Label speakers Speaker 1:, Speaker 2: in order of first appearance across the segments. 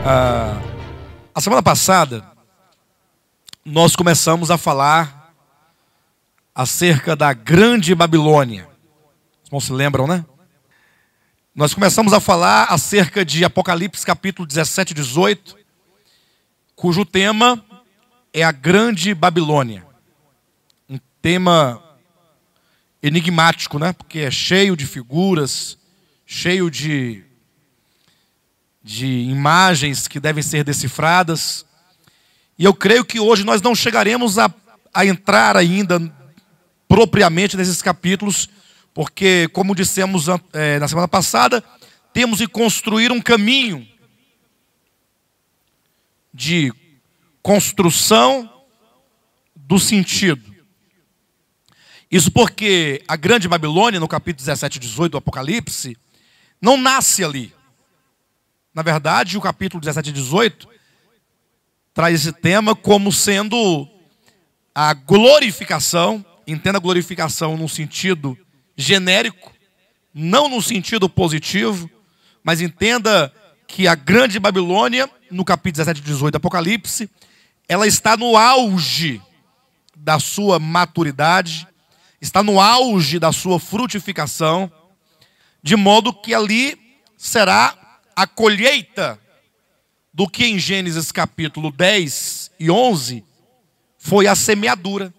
Speaker 1: A semana passada, nós começamos a falar acerca da Grande Babilônia. Os irmãos se lembram, né? Nós começamos a falar acerca de Apocalipse capítulo 17 e 18, cujo tema é a Grande Babilônia. Um tema enigmático, né? Porque é cheio de figuras, cheio de imagens que devem ser decifradas. E eu creio que hoje nós não chegaremos a entrar ainda propriamente nesses capítulos, porque, como dissemos na semana passada, temos que construir um caminho de construção do sentido. Isso porque a Grande Babilônia, no capítulo 17 e 18 do Apocalipse, não nasce ali. Na verdade, o capítulo 17 e 18 traz esse tema como sendo a glorificação. Entenda a glorificação no sentido genérico, não no sentido positivo, mas entenda que a Grande Babilônia, no capítulo 17 e 18 do Apocalipse, ela está no auge da sua maturidade, está no auge da sua frutificação, de modo que ali será a colheita do que em Gênesis capítulo 10 e 11 foi a semeadura.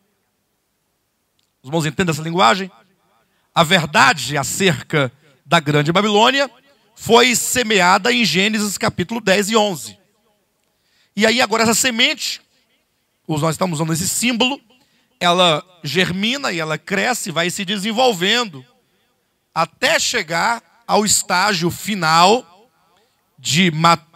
Speaker 1: Os irmãos entendem essa linguagem? A verdade acerca da Grande Babilônia foi semeada em Gênesis capítulo 10 e 11. E aí agora essa semente, nós estamos usando esse símbolo, ela germina e ela cresce, vai se desenvolvendo até chegar ao estágio final de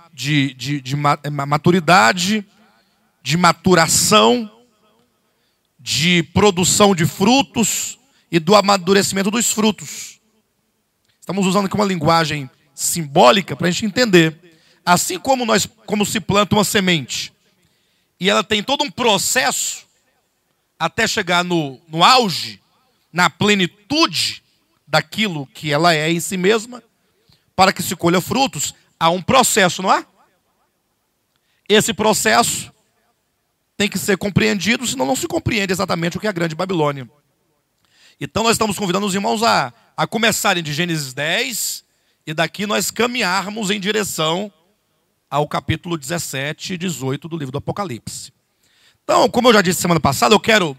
Speaker 1: maturidade, de maturação, de produção de frutos e do amadurecimento dos frutos. Estamos usando aqui uma linguagem simbólica para a gente entender. Assim como se planta uma semente e ela tem todo um processo até chegar no auge, na plenitude daquilo que ela é em si mesma, para que se colha frutos, há um processo, não há? Esse processo tem que ser compreendido, senão não se compreende exatamente o que é a Grande Babilônia. Então nós estamos convidando os irmãos a começarem de Gênesis 10 e daqui nós caminharmos em direção ao capítulo 17 e 18 do livro do Apocalipse. Então, como eu já disse semana passada, eu quero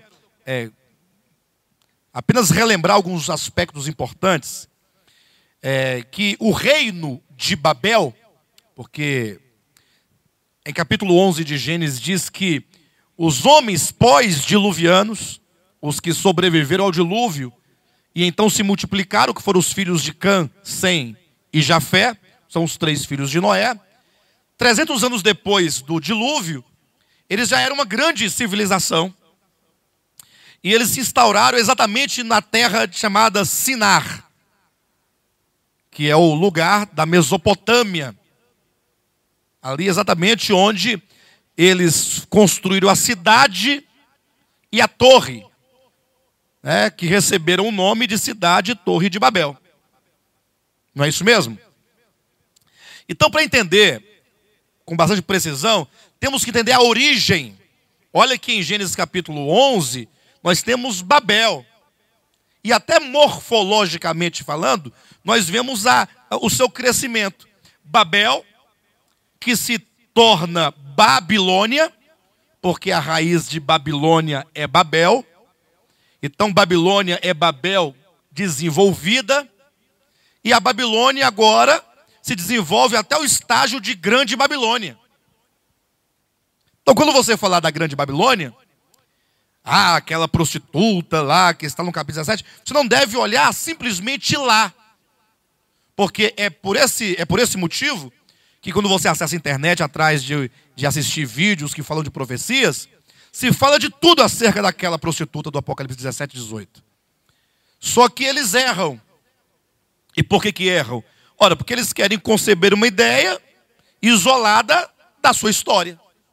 Speaker 1: apenas relembrar alguns aspectos importantes. Que o reino de Babel, porque em capítulo 11 de Gênesis diz que os homens pós-diluvianos, os que sobreviveram ao dilúvio e então se multiplicaram, que foram os filhos de Cã, Sem e Jafé, são os 3 filhos de Noé, 300 anos depois do dilúvio, eles já eram uma grande civilização e eles se instauraram exatamente na terra chamada Sinar, que é o lugar da Mesopotâmia, ali exatamente onde eles construíram a cidade e a torre, que receberam o nome de cidade e torre de Babel. Não é isso mesmo? Então, para entender com bastante precisão, temos que entender a origem. Olha aqui em Gênesis capítulo 11, nós temos Babel. E até morfologicamente falando, nós vemos o seu crescimento. Babel, que se torna Babilônia, porque a raiz de Babilônia é Babel. Então Babilônia é Babel desenvolvida. E a Babilônia agora se desenvolve até o estágio de Grande Babilônia. Então quando você falar da Grande Babilônia, aquela prostituta lá que está no capítulo 17, você não deve olhar simplesmente lá. Porque é por esse motivo que quando você acessa a internet atrás de assistir vídeos que falam de profecias, se fala de tudo acerca daquela prostituta do Apocalipse 17 e 18. Só que eles erram. E por que erram? Ora, porque eles querem conceber uma ideia isolada da sua história.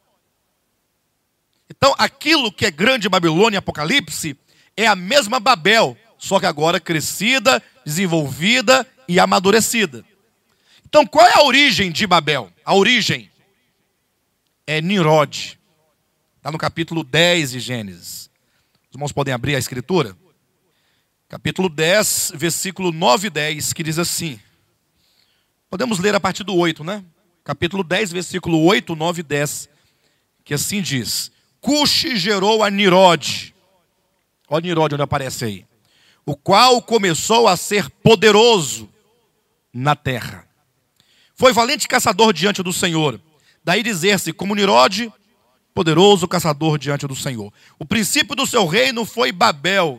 Speaker 1: Então, aquilo que é Grande Babilônia e Apocalipse é a mesma Babel, só que agora crescida, desenvolvida e amadurecida. Então, qual é a origem de Babel? A origem é Nimrod. Está no capítulo 10 de Gênesis. Os irmãos podem abrir a escritura? Capítulo 10, versículo 9 e 10, que diz assim. Podemos ler a partir do 8, né? Capítulo 10, versículo 8, 9 e 10, que assim diz. Cuxi gerou a Nimrod. Olha Nimrod onde aparece aí. O qual começou a ser poderoso na terra. Foi valente caçador diante do Senhor. Daí dizer-se, como Nimrod, poderoso caçador diante do Senhor. O princípio do seu reino foi Babel,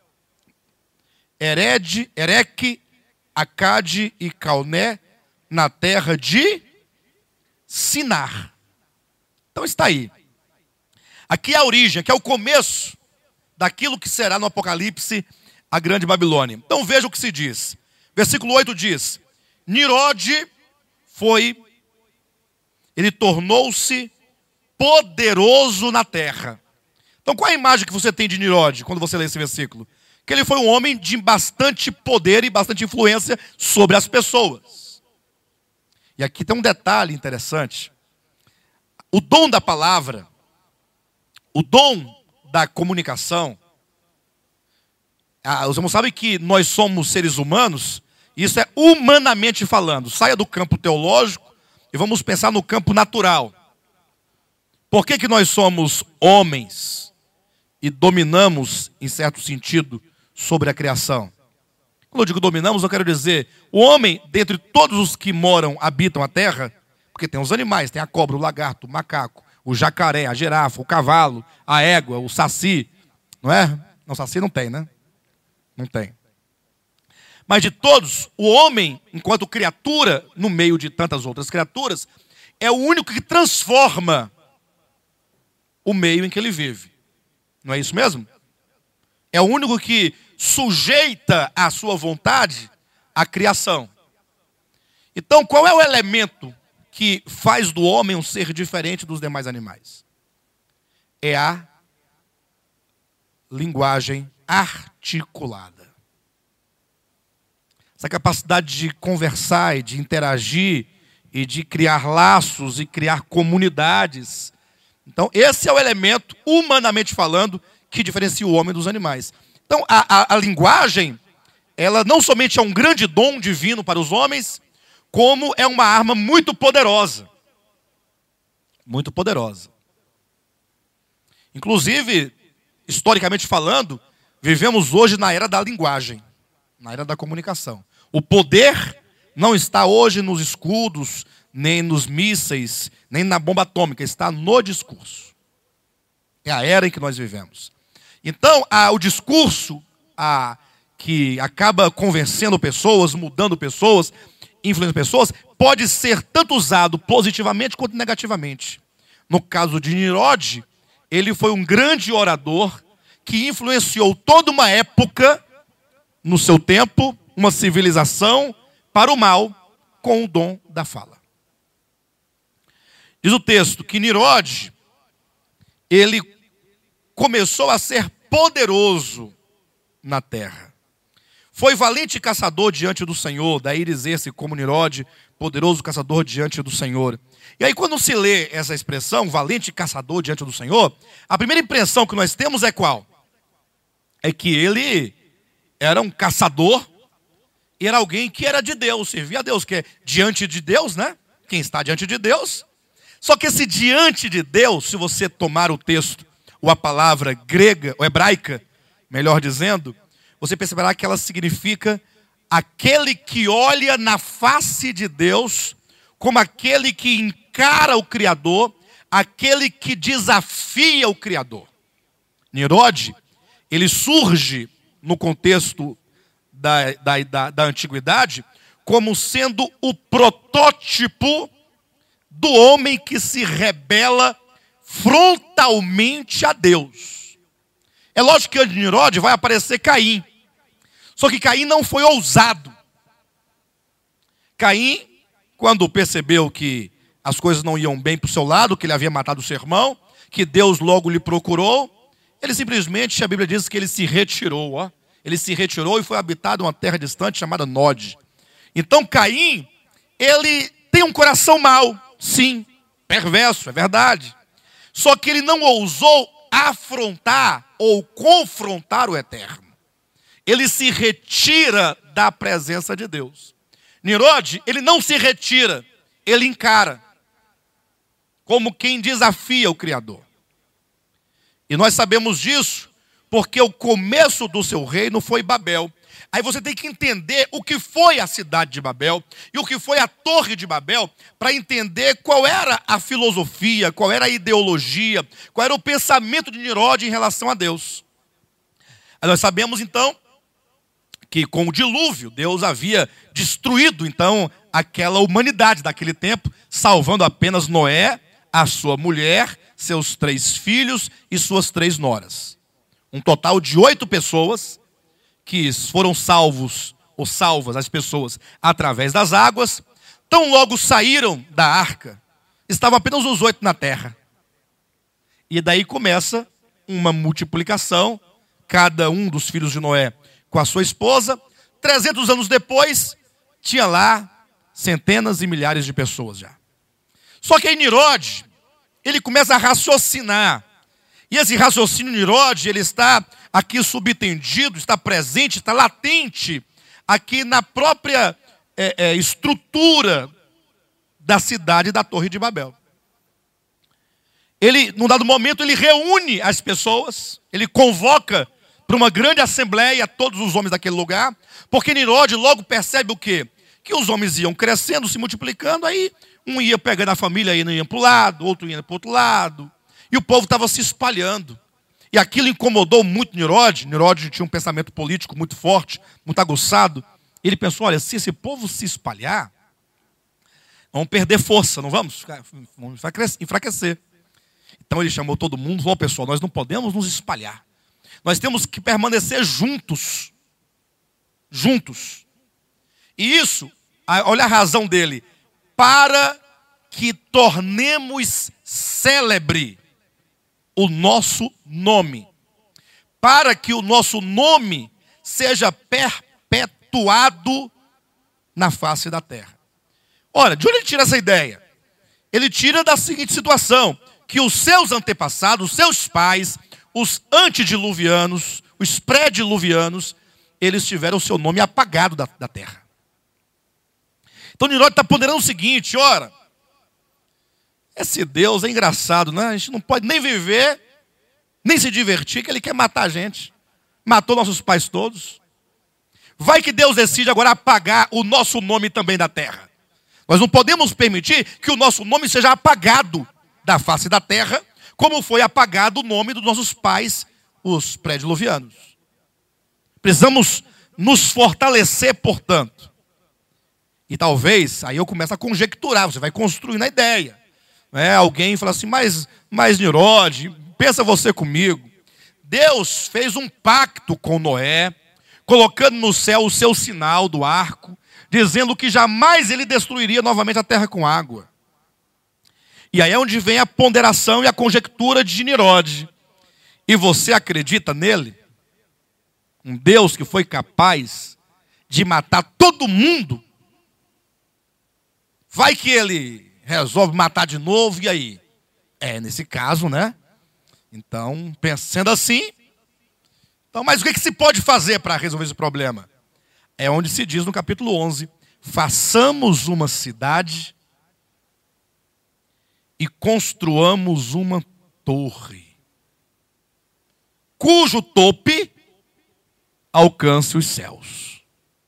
Speaker 1: Ereque, Acade e Calné, na terra de Sinar. Então está aí. Aqui é a origem, aqui é o começo daquilo que será no Apocalipse a grande Babilônia. Então veja o que se diz. Versículo 8 diz, Nimrod ele tornou-se poderoso na terra. Então qual é a imagem que você tem de Nimrod quando você lê esse versículo? Que ele foi um homem de bastante poder e bastante influência sobre as pessoas. E aqui tem um detalhe interessante. O dom da palavra, o dom da comunicação, os irmãos sabem que nós somos seres humanos, isso é humanamente falando. Saia do campo teológico e vamos pensar no campo natural. Por que nós somos homens e dominamos, em certo sentido, sobre a criação? Quando eu digo dominamos, eu quero dizer, o homem, dentre todos os que habitam a terra, porque tem os animais, tem a cobra, o lagarto, o macaco, o jacaré, a girafa, o cavalo, a égua, o saci, não é? Não, saci não tem, né? Não tem. Mas de todos, o homem, enquanto criatura, no meio de tantas outras criaturas, é o único que transforma o meio em que ele vive. Não é isso mesmo? É o único que sujeita à sua vontade a criação. Então, qual é o elemento que faz do homem um ser diferente dos demais animais? É a linguagem articulada. Essa capacidade de conversar e de interagir e de criar laços e criar comunidades. Então, esse é o elemento, humanamente falando, que diferencia o homem dos animais. Então, a linguagem, ela não somente é um grande dom divino para os homens, como é uma arma muito poderosa. Muito poderosa. Inclusive, historicamente falando, vivemos hoje na era da linguagem, na era da comunicação. O poder não está hoje nos escudos, nem nos mísseis, nem na bomba atômica, está no discurso. É a era em que nós vivemos. Então, o discurso que acaba convencendo pessoas, mudando pessoas, influenciando pessoas, pode ser tanto usado positivamente quanto negativamente. No caso de Nimrod, ele foi um grande orador que influenciou toda uma época, no seu tempo, uma civilização, para o mal, com o dom da fala. Diz o texto que Nimrod, ele começou a ser poderoso na terra. Foi valente caçador diante do Senhor, daí dizer-se como Nimrod, poderoso caçador diante do Senhor. E aí quando se lê essa expressão, valente caçador diante do Senhor, a primeira impressão que nós temos é qual? É que ele era um caçador, e era alguém que era de Deus, servia a Deus, que é diante de Deus, né? Quem está diante de Deus. Só que esse diante de Deus, se você tomar o texto, ou a palavra grega, ou hebraica, melhor dizendo, você perceberá que ela significa aquele que olha na face de Deus, como aquele que encara o Criador, aquele que desafia o Criador. Nimrod, ele surge no contexto da antiguidade como sendo o protótipo do homem que se rebela frontalmente a Deus. É lógico que antes de Nimrod vai aparecer Caim. Só que Caim não foi ousado. Caim, quando percebeu que as coisas não iam bem para o seu lado, que ele havia matado o seu irmão, que Deus logo lhe procurou, ele simplesmente, a Bíblia diz que ele se retirou. Ó. Ele se retirou e foi habitado uma terra distante chamada Nod. Então Caim, ele tem um coração mau, sim, perverso, é verdade. Só que ele não ousou afrontar ou confrontar o Eterno. Ele se retira da presença de Deus. Nimrod, ele não se retira, ele encara, como quem desafia o Criador. E nós sabemos disso, porque o começo do seu reino foi Babel. Aí você tem que entender o que foi a cidade de Babel e o que foi a torre de Babel, para entender qual era a filosofia, qual era a ideologia, qual era o pensamento de Nimrod em relação a Deus. Aí nós sabemos então que com o dilúvio, Deus havia destruído então aquela humanidade daquele tempo, salvando apenas Noé, a sua mulher, seus 3 filhos e suas 3 noras. Um total de 8 pessoas que foram salvos, ou salvas as pessoas, através das águas. Tão logo saíram da arca, estavam apenas os 8 na terra. E daí começa uma multiplicação, cada um dos filhos de Noé com a sua esposa. 300 anos depois, tinha lá centenas e milhares de pessoas já. Só que aí Nimrod, ele começa a raciocinar. E esse raciocínio Nimrod, ele está aqui subentendido, está presente, está latente aqui na própria estrutura da cidade da Torre de Babel. Ele, num dado momento, ele reúne as pessoas, ele convoca para uma grande assembleia todos os homens daquele lugar, porque Nimrod logo percebe o quê? Que os homens iam crescendo, se multiplicando, aí um ia pegando a família e ia para o lado, outro ia para o outro lado, e o povo estava se espalhando. E aquilo incomodou muito Nimrod. Nimrod tinha um pensamento político muito forte, muito aguçado. Ele pensou, olha, se esse povo se espalhar, vamos perder força, não vamos? Vamos enfraquecer. Então ele chamou todo mundo, falou, pessoal, nós não podemos nos espalhar. Nós temos que permanecer juntos. Juntos. E isso, olha a razão dele, para que tornemos célebre o nosso nome. Para que o nosso nome seja perpetuado na face da terra. Ora, de onde ele tira essa ideia? Ele tira da seguinte situação, que os seus antepassados, os seus pais, os antediluvianos, os pré-diluvianos, eles tiveram o seu nome apagado da terra. Então Nimrod está ponderando o seguinte, ora, esse Deus é engraçado, né? A gente não pode nem viver, nem se divertir, que ele quer matar a gente. Matou nossos pais todos. Vai que Deus decide agora apagar o nosso nome também da terra. Nós não podemos permitir que o nosso nome seja apagado da face da terra, como foi apagado o nome dos nossos pais, os pré-diluvianos. Precisamos nos fortalecer, portanto. E talvez, aí eu começo a conjecturar, você vai construindo a ideia. Alguém fala assim, mas Nimrod, pensa você comigo. Deus fez um pacto com Noé, colocando no céu o seu sinal do arco, dizendo que jamais ele destruiria novamente a terra com água. E aí é onde vem a ponderação e a conjectura de Nimrod. E você acredita nele? Um Deus que foi capaz de matar todo mundo? Vai que ele resolve matar de novo, e aí? Nesse caso, né? Então, pensando assim, então, mas o que se pode fazer para resolver esse problema? É onde se diz no capítulo 11, façamos uma cidade e construamos uma torre, cujo tope alcance os céus.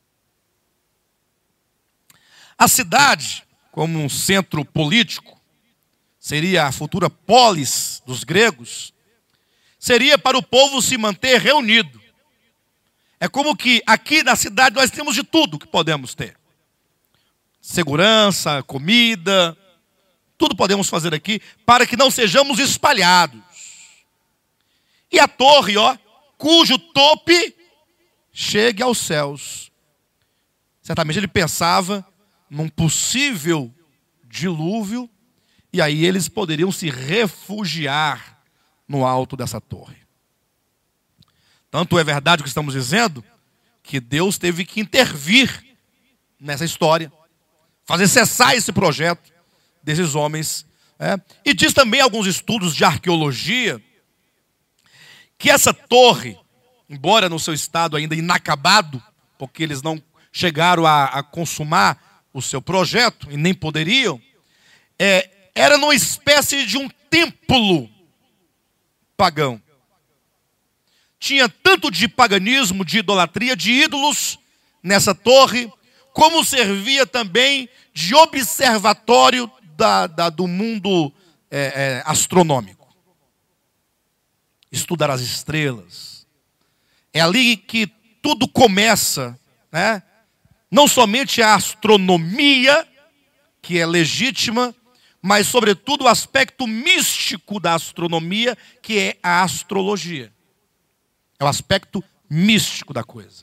Speaker 1: A cidade, como um centro político, seria a futura polis dos gregos, seria para o povo se manter reunido. É como que aqui na cidade nós temos de tudo que podemos ter. Segurança, comida, tudo podemos fazer aqui para que não sejamos espalhados. E a torre, cujo tope chegue aos céus. Certamente ele pensava num possível dilúvio, e aí eles poderiam se refugiar no alto dessa torre. Tanto é verdade o que estamos dizendo, que Deus teve que intervir nessa história, fazer cessar esse projeto desses homens. E diz também alguns estudos de arqueologia que essa torre, embora no seu estado ainda inacabado, porque eles não chegaram a consumar o seu projeto e nem poderiam, era numa espécie de um templo pagão. Tinha tanto de paganismo, de idolatria, de ídolos nessa torre, como servia também de observatório do mundo astronômico. Estudar as estrelas. É ali que tudo começa, né? Não somente a astronomia, que é legítima, mas sobretudo o aspecto místico da astronomia, que é a astrologia. É o aspecto místico da coisa.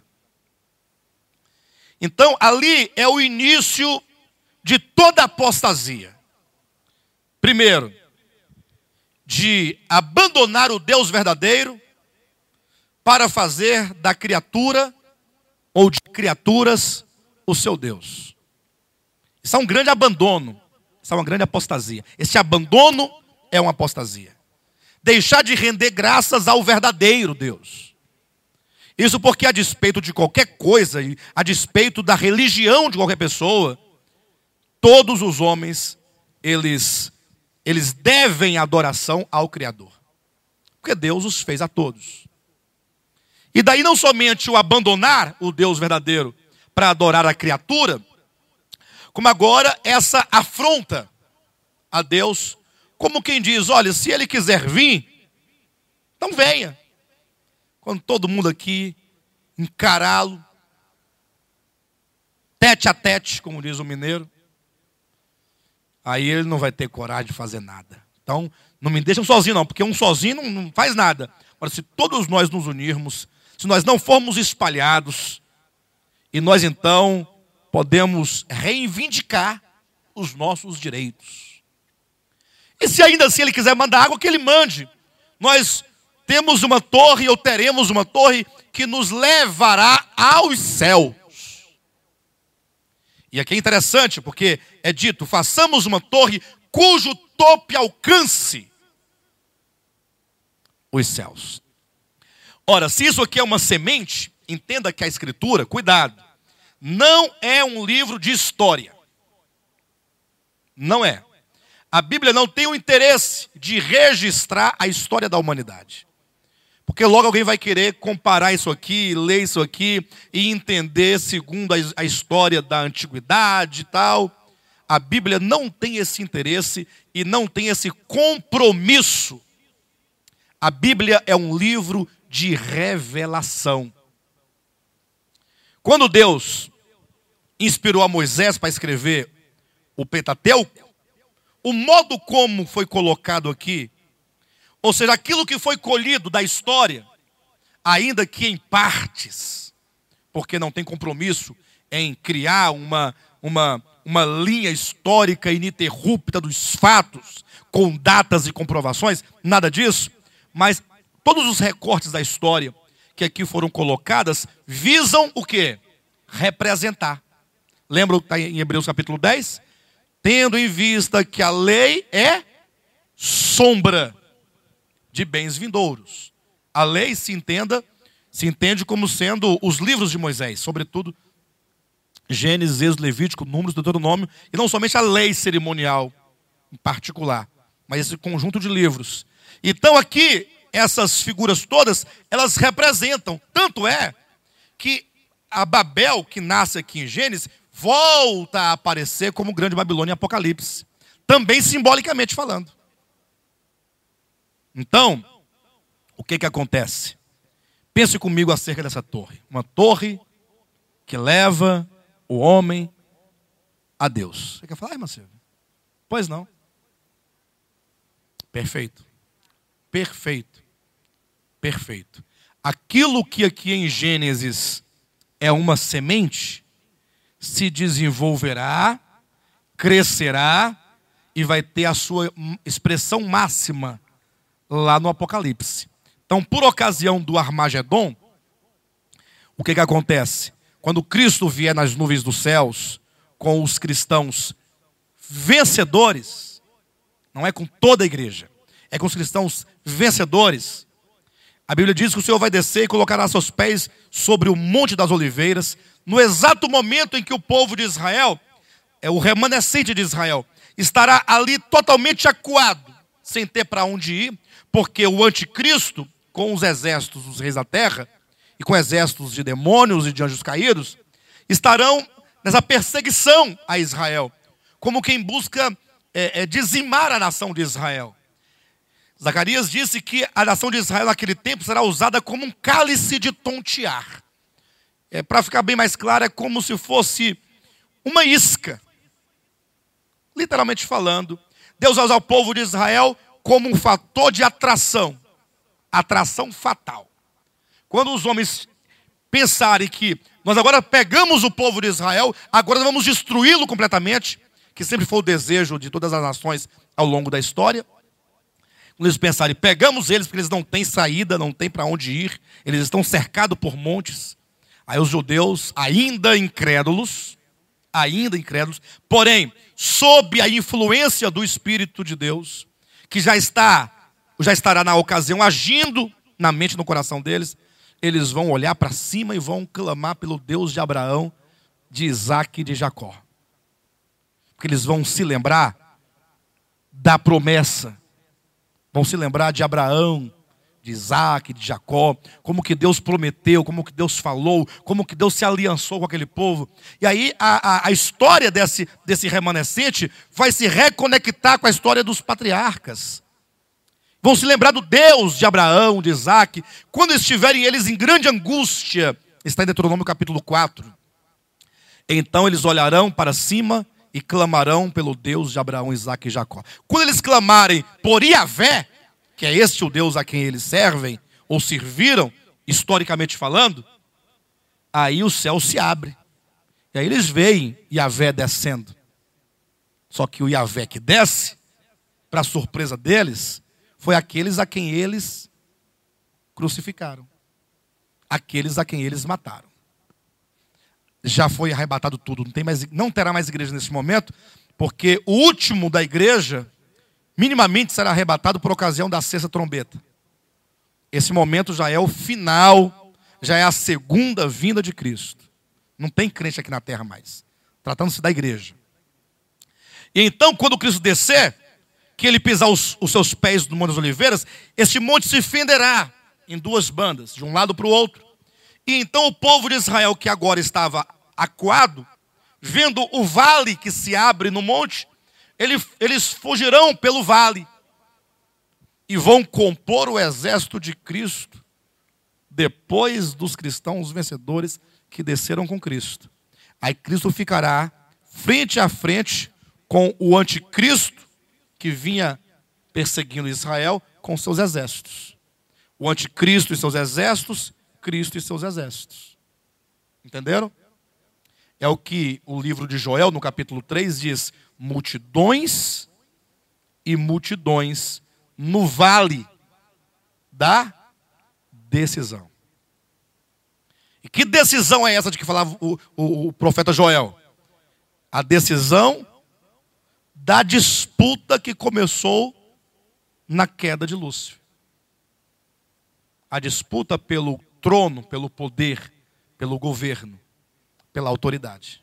Speaker 1: Então, ali é o início de toda a apostasia. Primeiro, de abandonar o Deus verdadeiro para fazer da criatura ou de criaturas o seu Deus. Isso é um grande abandono. Isso é uma grande apostasia. Esse abandono é uma apostasia. Deixar de render graças ao verdadeiro Deus. Isso porque, a despeito de qualquer coisa, a despeito da religião de qualquer pessoa, todos os homens, eles devem adoração ao Criador. Porque Deus os fez a todos. E daí não somente o abandonar o Deus verdadeiro para adorar a criatura, como agora essa afronta a Deus, como quem diz, olha, se Ele quiser vir, então venha. Quando todo mundo aqui encará-lo, tete a tete, como diz o mineiro, aí ele não vai ter coragem de fazer nada. Então, não me deixam sozinho não, porque um sozinho não faz nada. Agora, se todos nós nos unirmos, se nós não formos espalhados, e nós então podemos reivindicar os nossos direitos. E se ainda assim Ele quiser mandar água, que Ele mande. Nós temos uma torre, ou teremos uma torre, que nos levará aos céus. E aqui é interessante, porque é dito, façamos uma torre cujo tope alcance os céus. Ora, se isso aqui é uma semente, entenda que a Escritura, cuidado, não é um livro de história. Não é. A Bíblia não tem o interesse de registrar a história da humanidade. Porque logo alguém vai querer comparar isso aqui, ler isso aqui e entender segundo a história da antiguidade e tal. A Bíblia não tem esse interesse e não tem esse compromisso. A Bíblia é um livro de revelação. Quando Deus inspirou a Moisés para escrever o Pentateuco, o modo como foi colocado aqui, ou seja, aquilo que foi colhido da história, ainda que em partes, porque não tem compromisso em criar uma linha histórica ininterrupta dos fatos, com datas e comprovações, nada disso, mas todos os recortes da história que aqui foram colocadas, visam o quê? Representar. Lembra o que está em Hebreus capítulo 10? Tendo em vista que a lei é sombra de bens vindouros. A lei se entende como sendo os livros de Moisés, sobretudo Gênesis, Êxodo, Levítico, Números, Deuteronômio, e não somente a lei cerimonial em particular, mas esse conjunto de livros. Então aqui, essas figuras todas, elas representam, tanto é que a Babel, que nasce aqui em Gênesis, volta a aparecer como grande Babilônia em Apocalipse, também simbolicamente falando. Então, o que acontece? Pense comigo acerca dessa torre. Uma torre que leva o homem a Deus. Você quer falar, irmã Silvia? Pois não. Perfeito. Perfeito. Perfeito. Aquilo que aqui em Gênesis é uma semente, se desenvolverá, crescerá e vai ter a sua expressão máxima lá no Apocalipse. Então, por ocasião do Armagedon, o que acontece? Quando Cristo vier nas nuvens dos céus, com os cristãos vencedores, não é com toda a igreja, é com os cristãos vencedores. A Bíblia diz que o Senhor vai descer e colocará seus pés sobre o Monte das Oliveiras, no exato momento em que o povo de Israel, o remanescente de Israel, estará ali totalmente acuado, sem ter para onde ir, porque o anticristo, com os exércitos dos reis da terra, e com exércitos de demônios e de anjos caídos, estarão nessa perseguição a Israel, como quem busca dizimar a nação de Israel. Zacarias disse que a nação de Israel naquele tempo será usada como um cálice de tontear. Para ficar bem mais claro, é como se fosse uma isca. Literalmente falando, Deus vai usar o povo de Israel como um fator de atração. Atração fatal. Quando os homens pensarem que nós agora pegamos o povo de Israel, agora vamos destruí-lo completamente, que sempre foi o desejo de todas as nações ao longo da história. Quando eles pensarem, pegamos eles porque eles não têm saída, não têm para onde ir, eles estão cercados por montes. Aí os judeus, ainda incrédulos, porém, sob a influência do Espírito de Deus, que já estará na ocasião agindo na mente e no coração deles, eles vão olhar para cima e vão clamar pelo Deus de Abraão, de Isaac e de Jacó. Porque eles vão se lembrar da promessa, vão se lembrar de Abraão, de Isaac, de Jacó, como que Deus prometeu, como que Deus falou, como que Deus se aliançou com aquele povo. E aí a história desse remanescente vai se reconectar com a história dos patriarcas. Vão se lembrar do Deus de Abraão, de Isaac, quando estiverem eles em grande angústia. Está em Deuteronômio capítulo 4. Então eles olharão para cima e clamarão pelo Deus de Abraão, Isaac e Jacó. Quando eles clamarem por Iavé, que é este o Deus a quem eles servem, ou serviram, historicamente falando, aí o céu se abre. E aí eles veem Iavé descendo. Só que o Iavé que desce, para surpresa deles, foi aqueles a quem eles crucificaram. Aqueles a quem eles mataram. Já foi arrebatado tudo, não terá mais igreja nesse momento, porque o último da igreja minimamente será arrebatado por ocasião da sexta trombeta. Esse momento já é o final, já é a segunda vinda de Cristo. Não tem crente aqui na terra mais, tratando-se da igreja. E então, quando Cristo descer, que ele pisar os seus pés no Monte das Oliveiras, este monte se fenderá em duas bandas, de um lado para o outro. E então o povo de Israel, que agora estava acuado, vendo o vale que se abre no monte, eles fugirão pelo vale e vão compor o exército de Cristo depois dos cristãos vencedores que desceram com Cristo. Aí Cristo ficará frente a frente com o anticristo que vinha perseguindo Israel com seus exércitos. O anticristo e seus exércitos, Cristo e seus exércitos. Entenderam? É o que o livro de Joel, no capítulo 3, diz: multidões e multidões no vale da decisão. E que decisão é essa de que falava o profeta Joel? A decisão da disputa que começou na queda de Lúcifer. A disputa pelo trono, pelo poder, pelo governo, pela autoridade.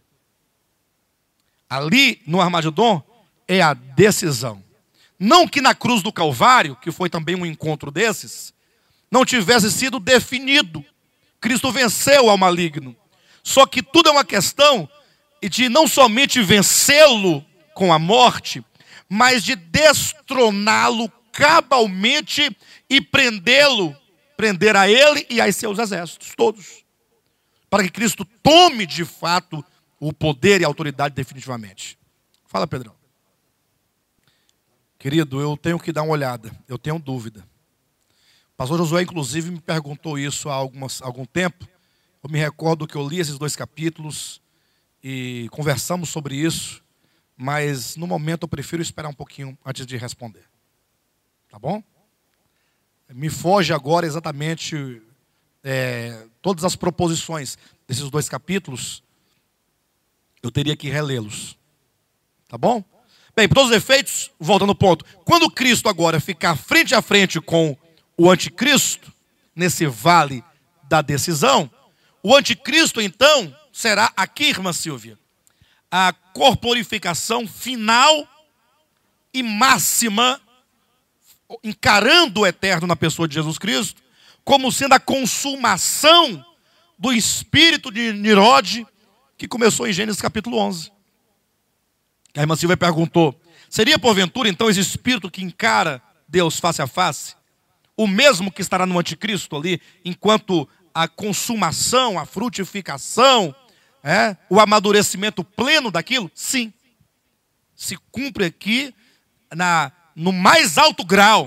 Speaker 1: Ali no Armagedon é a decisão. Não que na cruz do Calvário, que foi também um encontro desses, não tivesse sido definido. Cristo venceu ao maligno. Só que tudo é uma questão de não somente vencê-lo com a morte, mas de destroná-lo cabalmente e prender a ele e a seus exércitos, todos. Para que Cristo tome de fato o poder e a autoridade definitivamente. Fala, Pedrão. Querido, eu tenho que dar uma olhada, eu tenho dúvida. O pastor Josué, inclusive, me perguntou isso há algum tempo. Eu me recordo que eu li esses 2 capítulos e conversamos sobre isso, mas no momento eu prefiro esperar um pouquinho antes de responder. Tá bom? Me foge agora exatamente todas as proposições desses 2 capítulos, Eu teria que relê-los. Tá bom? Bem, por todos os efeitos, voltando ao ponto. Quando Cristo agora ficar frente a frente com o anticristo, nesse vale da decisão, o anticristo, então, será aqui, irmã Silvia, a corporificação final e máxima, encarando o eterno na pessoa de Jesus Cristo, como sendo a consumação do espírito de Nirode, que começou em Gênesis capítulo 11. A irmã Silvia perguntou, seria porventura então esse espírito que encara Deus face a face, o mesmo que estará no anticristo ali, enquanto a consumação, a frutificação, o amadurecimento pleno daquilo? Sim. Se cumpre aqui, no mais alto grau,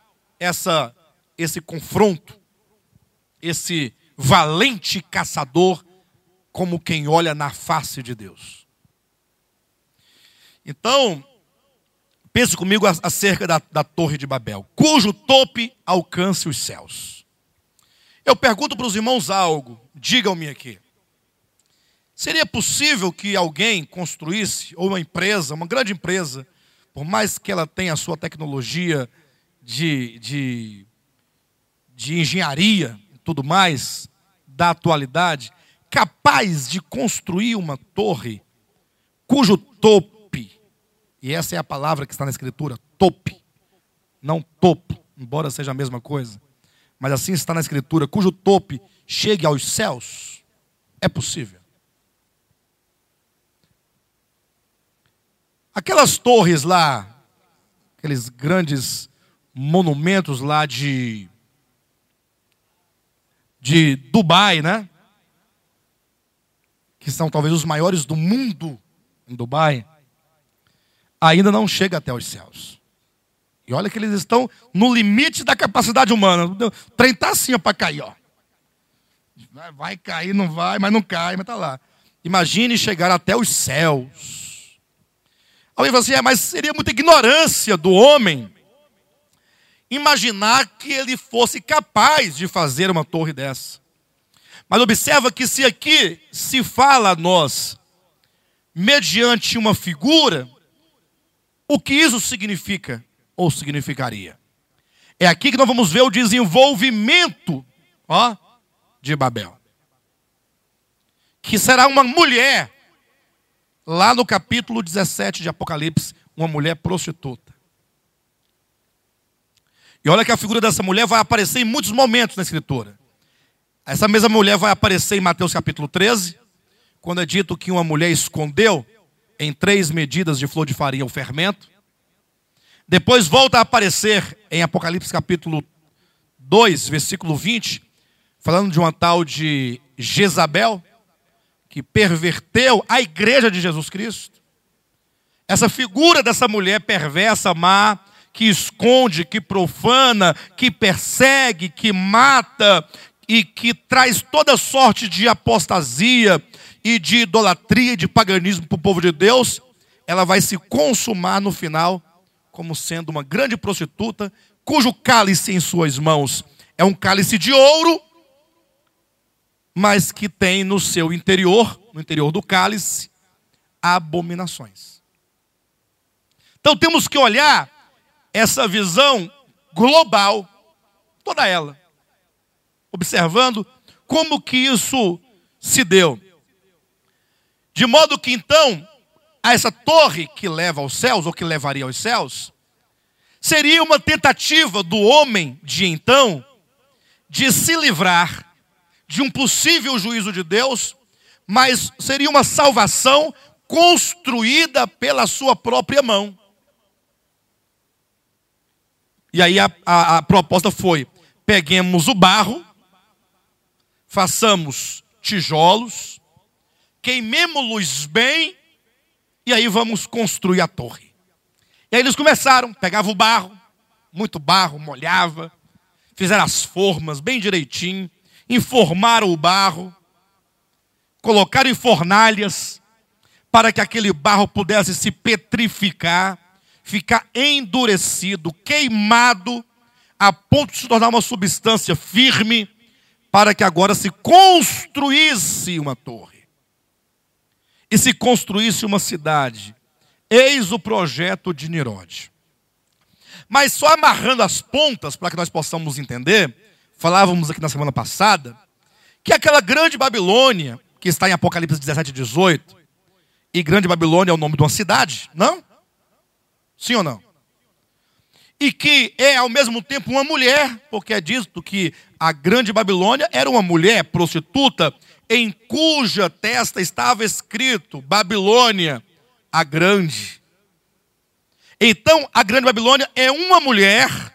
Speaker 1: esse confronto, esse valente caçador, como quem olha na face de Deus. Então, pense comigo acerca da Torre de Babel, cujo tope alcance os céus. Eu pergunto para os irmãos algo, digam-me aqui. Seria possível que alguém construísse, ou uma empresa, uma grande empresa, por mais que ela tenha a sua tecnologia de engenharia e tudo mais, da atualidade, capaz de construir uma torre cujo tope, e essa é a palavra que está na Escritura, tope, não topo, embora seja a mesma coisa, mas assim está na Escritura, cujo tope chegue aos céus? É possível. Aquelas torres lá, aqueles grandes monumentos lá de Dubai, né? Que são talvez os maiores do mundo em Dubai, ainda não chega até os céus. E olha que eles estão no limite da capacidade humana. O trem está assim para cair, ó. Vai cair, não vai, mas não cai, mas está lá. Imagine chegar até os céus. Alguém fala assim, mas seria muita ignorância do homem imaginar que ele fosse capaz de fazer uma torre dessa. Mas observa que se aqui se fala a nós, mediante uma figura, o que isso significa ou significaria? É aqui que nós vamos ver o desenvolvimento de Babel. Que será uma mulher, lá no capítulo 17 de Apocalipse, uma mulher prostituta. E olha que a figura dessa mulher vai aparecer em muitos momentos na Escritura. Essa mesma mulher vai aparecer em Mateus capítulo 13, quando é dito que uma mulher escondeu em 3 medidas de flor de farinha o fermento. Depois volta a aparecer em Apocalipse capítulo 2, versículo 20, falando de uma tal de Jezabel, que perverteu a igreja de Jesus Cristo. Essa figura dessa mulher perversa, má, que esconde, que profana, que persegue, que mata e que traz toda sorte de apostasia e de idolatria e de paganismo para o povo de Deus, ela vai se consumar no final como sendo uma grande prostituta, cujo cálice em suas mãos é um cálice de ouro, mas que tem no seu interior, no interior do cálice, abominações. Então temos que olhar essa visão global, toda ela, observando como que isso se deu. De modo que então, essa torre que leva aos céus, ou que levaria aos céus, seria uma tentativa do homem de então, de se livrar de um possível juízo de Deus, mas seria uma salvação construída pela sua própria mão. E aí a proposta foi, peguemos o barro, façamos tijolos, queimemos-los bem, e aí vamos construir a torre. E aí eles começaram, pegavam o barro, muito barro, molhava, fizeram as formas bem direitinho, enformaram o barro, colocaram em fornalhas, para que aquele barro pudesse se petrificar, ficar endurecido, queimado, a ponto de se tornar uma substância firme, para que agora se construísse uma torre. e se construísse uma cidade. Eis o projeto de Nimrod. Mas só amarrando as pontas, para que nós possamos entender, falávamos aqui na semana passada, que aquela grande Babilônia, que está em Apocalipse 17 e 18, e grande Babilônia é o nome de uma cidade, não? Sim ou não? E que é ao mesmo tempo uma mulher, porque é dito que a grande Babilônia era uma mulher prostituta, em cuja testa estava escrito Babilônia, a grande. Então, a grande Babilônia é uma mulher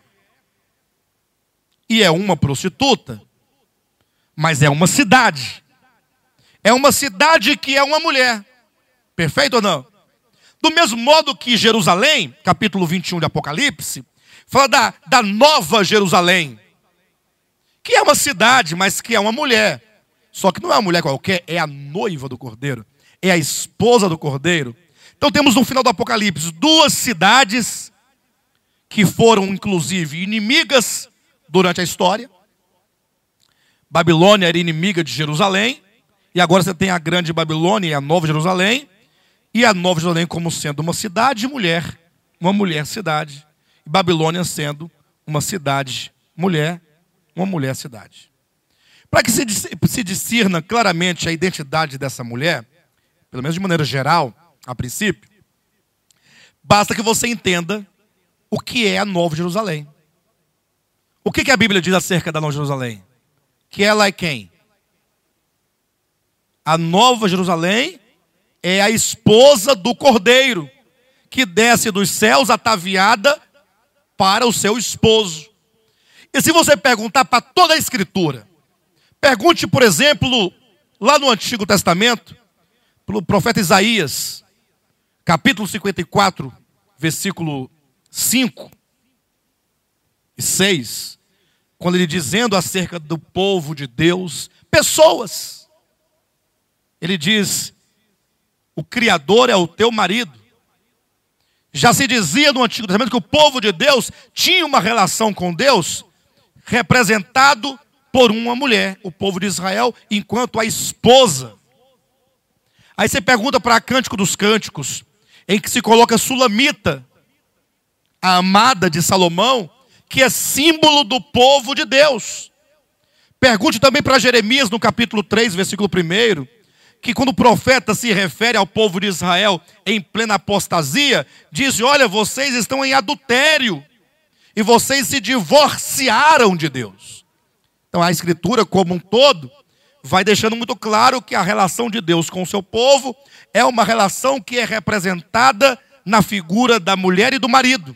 Speaker 1: e é uma prostituta, mas é uma cidade. É uma cidade que é uma mulher. Perfeito ou não? Do mesmo modo que Jerusalém, capítulo 21 de Apocalipse, fala da nova Jerusalém, que é uma cidade, mas que é uma mulher. Só que não é uma mulher qualquer, é a noiva do Cordeiro, é a esposa do Cordeiro. Então temos no final do Apocalipse duas cidades que foram inclusive inimigas durante a história. Babilônia era inimiga de Jerusalém, e agora você tem a grande Babilônia e a nova Jerusalém, e a nova Jerusalém como sendo uma cidade mulher, uma mulher cidade, e Babilônia sendo uma cidade mulher, uma mulher cidade. Para que se discerna claramente a identidade dessa mulher, pelo menos de maneira geral, a princípio, basta que você entenda o que é a Nova Jerusalém. O que a Bíblia diz acerca da Nova Jerusalém? Que ela é quem? A Nova Jerusalém é a esposa do Cordeiro, que desce dos céus ataviada para o seu esposo. E se você perguntar para toda a Escritura, pergunte, por exemplo, lá no Antigo Testamento, pelo profeta Isaías, capítulo 54, versículo 5 e 6, quando ele dizendo acerca do povo de Deus, pessoas, ele diz, o Criador é o teu marido. Já se dizia no Antigo Testamento que o povo de Deus tinha uma relação com Deus representado por uma mulher, o povo de Israel, enquanto a esposa. Aí você pergunta para Cântico dos Cânticos, em que se coloca Sulamita, a amada de Salomão, que é símbolo do povo de Deus. Pergunte também para Jeremias, no capítulo 3, versículo 1, que quando o profeta se refere ao povo de Israel em plena apostasia, diz, olha, vocês estão em adultério, e vocês se divorciaram de Deus. Então a Escritura como um todo vai deixando muito claro que a relação de Deus com o seu povo é uma relação que é representada na figura da mulher e do marido.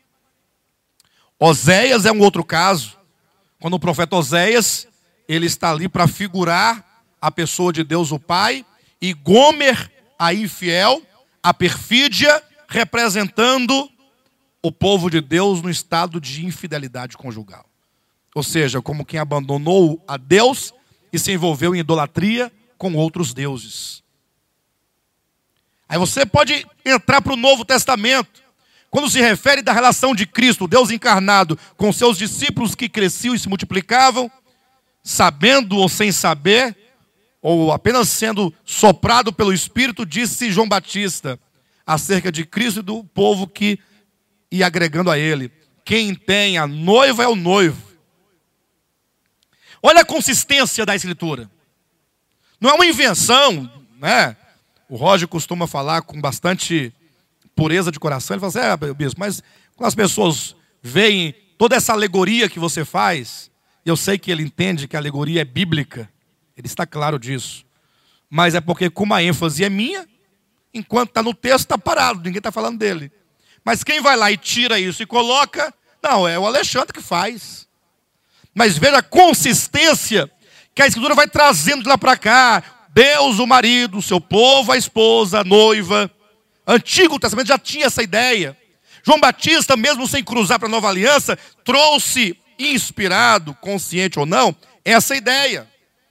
Speaker 1: Oséias é um outro caso, quando o profeta Oséias, ele está ali para figurar a pessoa de Deus o Pai, e Gomer, a infiel, a perfídia, representando o povo de Deus no estado de infidelidade conjugal. Ou seja, como quem abandonou a Deus e se envolveu em idolatria com outros deuses. Aí você pode entrar para o Novo Testamento, quando se refere da relação de Cristo, Deus encarnado, com seus discípulos que cresciam e se multiplicavam, sabendo ou sem saber, ou apenas sendo soprado pelo Espírito, disse João Batista, acerca de Cristo e do povo que ia agregando a ele. Quem tem a noiva é o noivo. Olha a consistência da Escritura. Não é uma invenção, né? O Roger costuma falar com bastante pureza de coração. Ele fala assim, bispo, mas quando as pessoas veem toda essa alegoria que você faz, eu sei que ele entende que a alegoria é bíblica, ele está claro disso. Mas é porque como a ênfase é minha, enquanto está no texto está parado, ninguém está falando dele. Mas quem vai lá e tira isso e coloca, não, é o Alexandre que faz. Mas veja a consistência que a Escritura vai trazendo de lá para cá. Deus, o marido, o seu povo, a esposa, a noiva. Antigo Testamento já tinha essa ideia. João Batista, mesmo sem cruzar para a Nova Aliança, trouxe, inspirado, consciente ou não, essa ideia.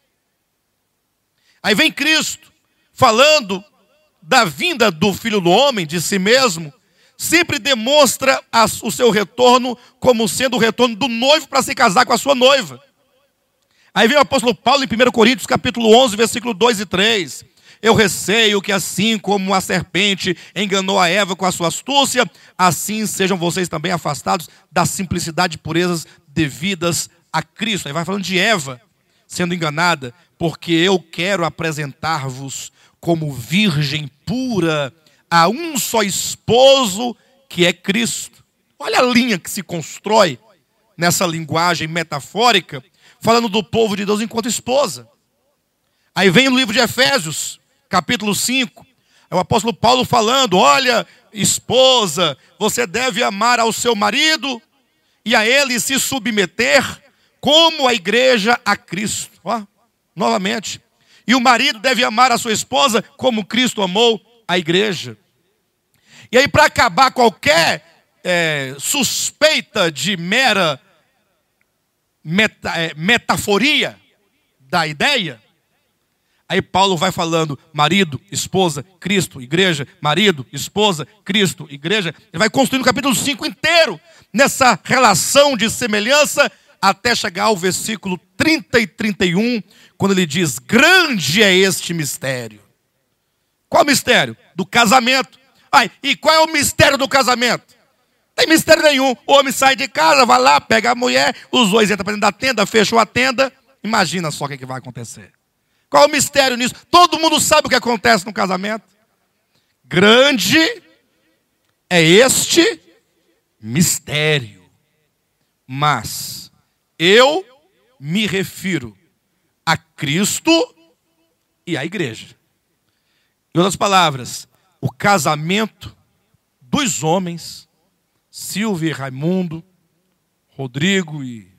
Speaker 1: Aí vem Cristo, falando da vinda do Filho do Homem, de si mesmo, sempre demonstra o seu retorno como sendo o retorno do noivo para se casar com a sua noiva. Aí vem o apóstolo Paulo em 1 Coríntios capítulo 11, versículo 2 e 3. Eu receio que assim como a serpente enganou a Eva com a sua astúcia, assim sejam vocês também afastados da simplicidade e purezas devidas a Cristo. Aí vai falando de Eva sendo enganada, porque eu quero apresentar-vos como virgem pura a um só esposo, que é Cristo. Olha a linha que se constrói nessa linguagem metafórica, falando do povo de Deus enquanto esposa. Aí vem o livro de Efésios, capítulo 5, é o apóstolo Paulo falando: olha, esposa, você deve amar ao seu marido e a ele se submeter, como a igreja a Cristo. Ó, novamente. E o marido deve amar a sua esposa como Cristo amou a igreja. E aí, para acabar qualquer suspeita de mera metaforia da ideia, aí Paulo vai falando: marido, esposa, Cristo, igreja, marido, esposa, Cristo, igreja. Ele vai construindo o capítulo 5 inteiro nessa relação de semelhança, até chegar ao versículo 30 e 31, quando ele diz: grande é este mistério. Qual mistério? Do casamento. E qual é o mistério do casamento? Não tem mistério nenhum. O homem sai de casa, vai lá, pega a mulher, os dois entram para dentro da tenda, fecham a tenda. Imagina só o que vai acontecer. Qual é o mistério nisso? Todo mundo sabe o que acontece no casamento. Grande é este mistério. Mas eu me refiro a Cristo e à igreja. Em outras palavras, o casamento dos homens, Silvia e Raimundo, Rodrigo e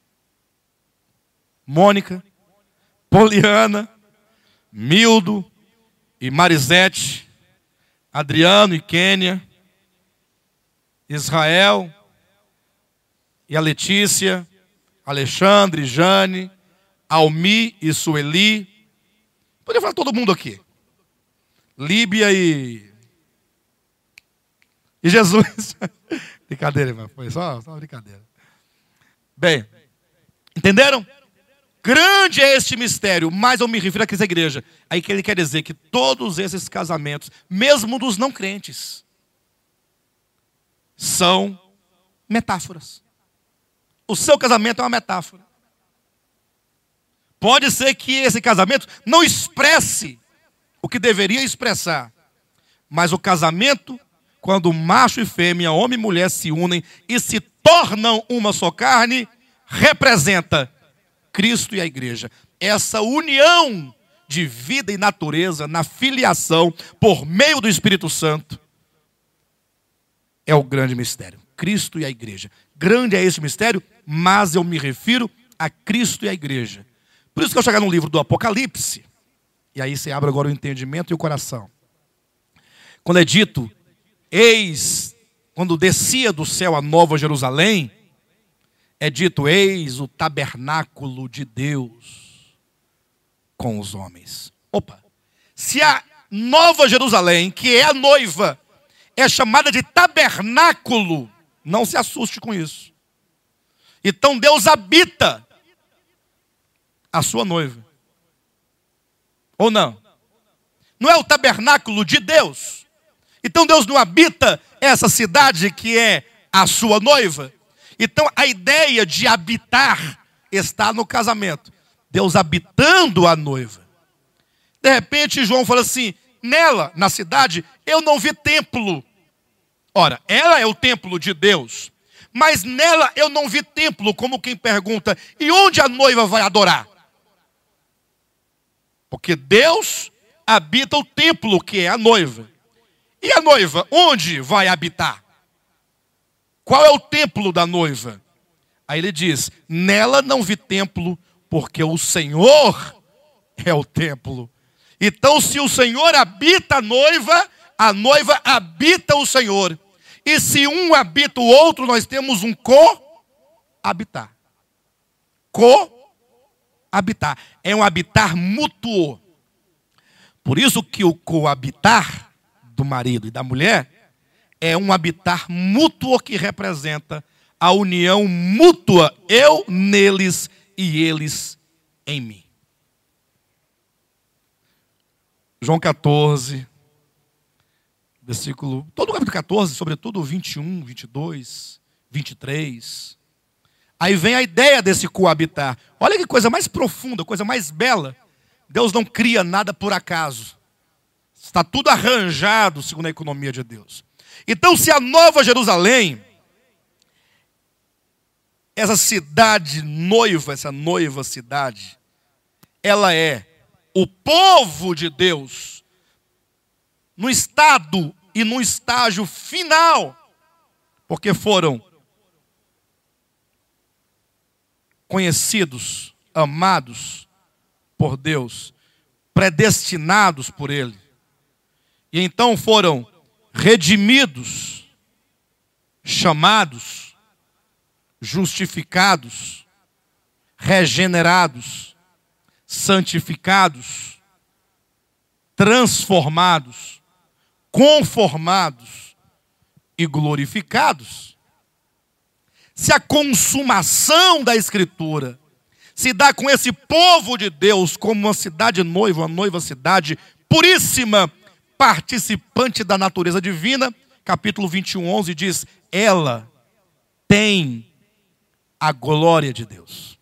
Speaker 1: Mônica, Poliana, Mildo e Marisete, Adriano e Kênia, Israel e a Letícia, Alexandre e Jane, Almi e Sueli. Poderia falar todo mundo aqui. Líbia e Jesus. Brincadeira, irmão. Foi só uma brincadeira. Bem, entenderam? Grande é este mistério, mas eu me refiro a essa igreja. Aí que ele quer dizer que todos esses casamentos, mesmo dos não crentes, são metáforas. O seu casamento é uma metáfora. Pode ser que esse casamento não expresse o que deveria expressar, mas o casamento, quando macho e fêmea, homem e mulher se unem e se tornam uma só carne, representa Cristo e a igreja. Essa união de vida e natureza na filiação por meio do Espírito Santo é o grande mistério. Cristo e a igreja. Grande é esse mistério, mas eu me refiro a Cristo e a igreja. Por isso que eu chegar no livro do Apocalipse, e aí você abre agora o entendimento e o coração. Quando é dito, eis, quando descia do céu a nova Jerusalém, é dito: eis o tabernáculo de Deus com os homens. Opa! Se a nova Jerusalém, que é a noiva, é chamada de tabernáculo, não se assuste com isso. Então Deus habita a sua noiva. Ou não? Não é o tabernáculo de Deus? Então Deus não habita essa cidade que é a sua noiva? Então a ideia de habitar está no casamento. Deus habitando a noiva. De repente João fala assim: nela, na cidade, eu não vi templo. Ora, ela é o templo de Deus. Mas nela eu não vi templo, como quem pergunta: e onde a noiva vai adorar? Porque Deus habita o templo que é a noiva. E a noiva, onde vai habitar? Qual é o templo da noiva? Aí ele diz: nela não vi templo, porque o Senhor é o templo. Então, se o Senhor habita a noiva habita o Senhor. E se um habita o outro, nós temos um co-habitar. Co-habitar. É um habitar mútuo. Por isso que o coabitar do marido e da mulher é um habitar mútuo que representa a união mútua, eu neles e eles em mim. João 14, versículo... Todo o capítulo 14, sobretudo 21, 22, 23. Aí vem a ideia desse coabitar. Olha que coisa mais profunda, coisa mais bela. Deus não cria nada por acaso. Está tudo arranjado segundo a economia de Deus. Então, se a Nova Jerusalém, essa cidade noiva, essa noiva cidade, ela é o povo de Deus no estado e no estágio final, porque foram conhecidos, amados por Deus, predestinados por Ele, e então foram redimidos, chamados, justificados, regenerados, santificados, transformados, conformados e glorificados. Se a consumação da Escritura se dá com esse povo de Deus como uma cidade noiva, uma noiva cidade puríssima, participante da natureza divina, capítulo 21, 11 diz, ela tem a glória de Deus.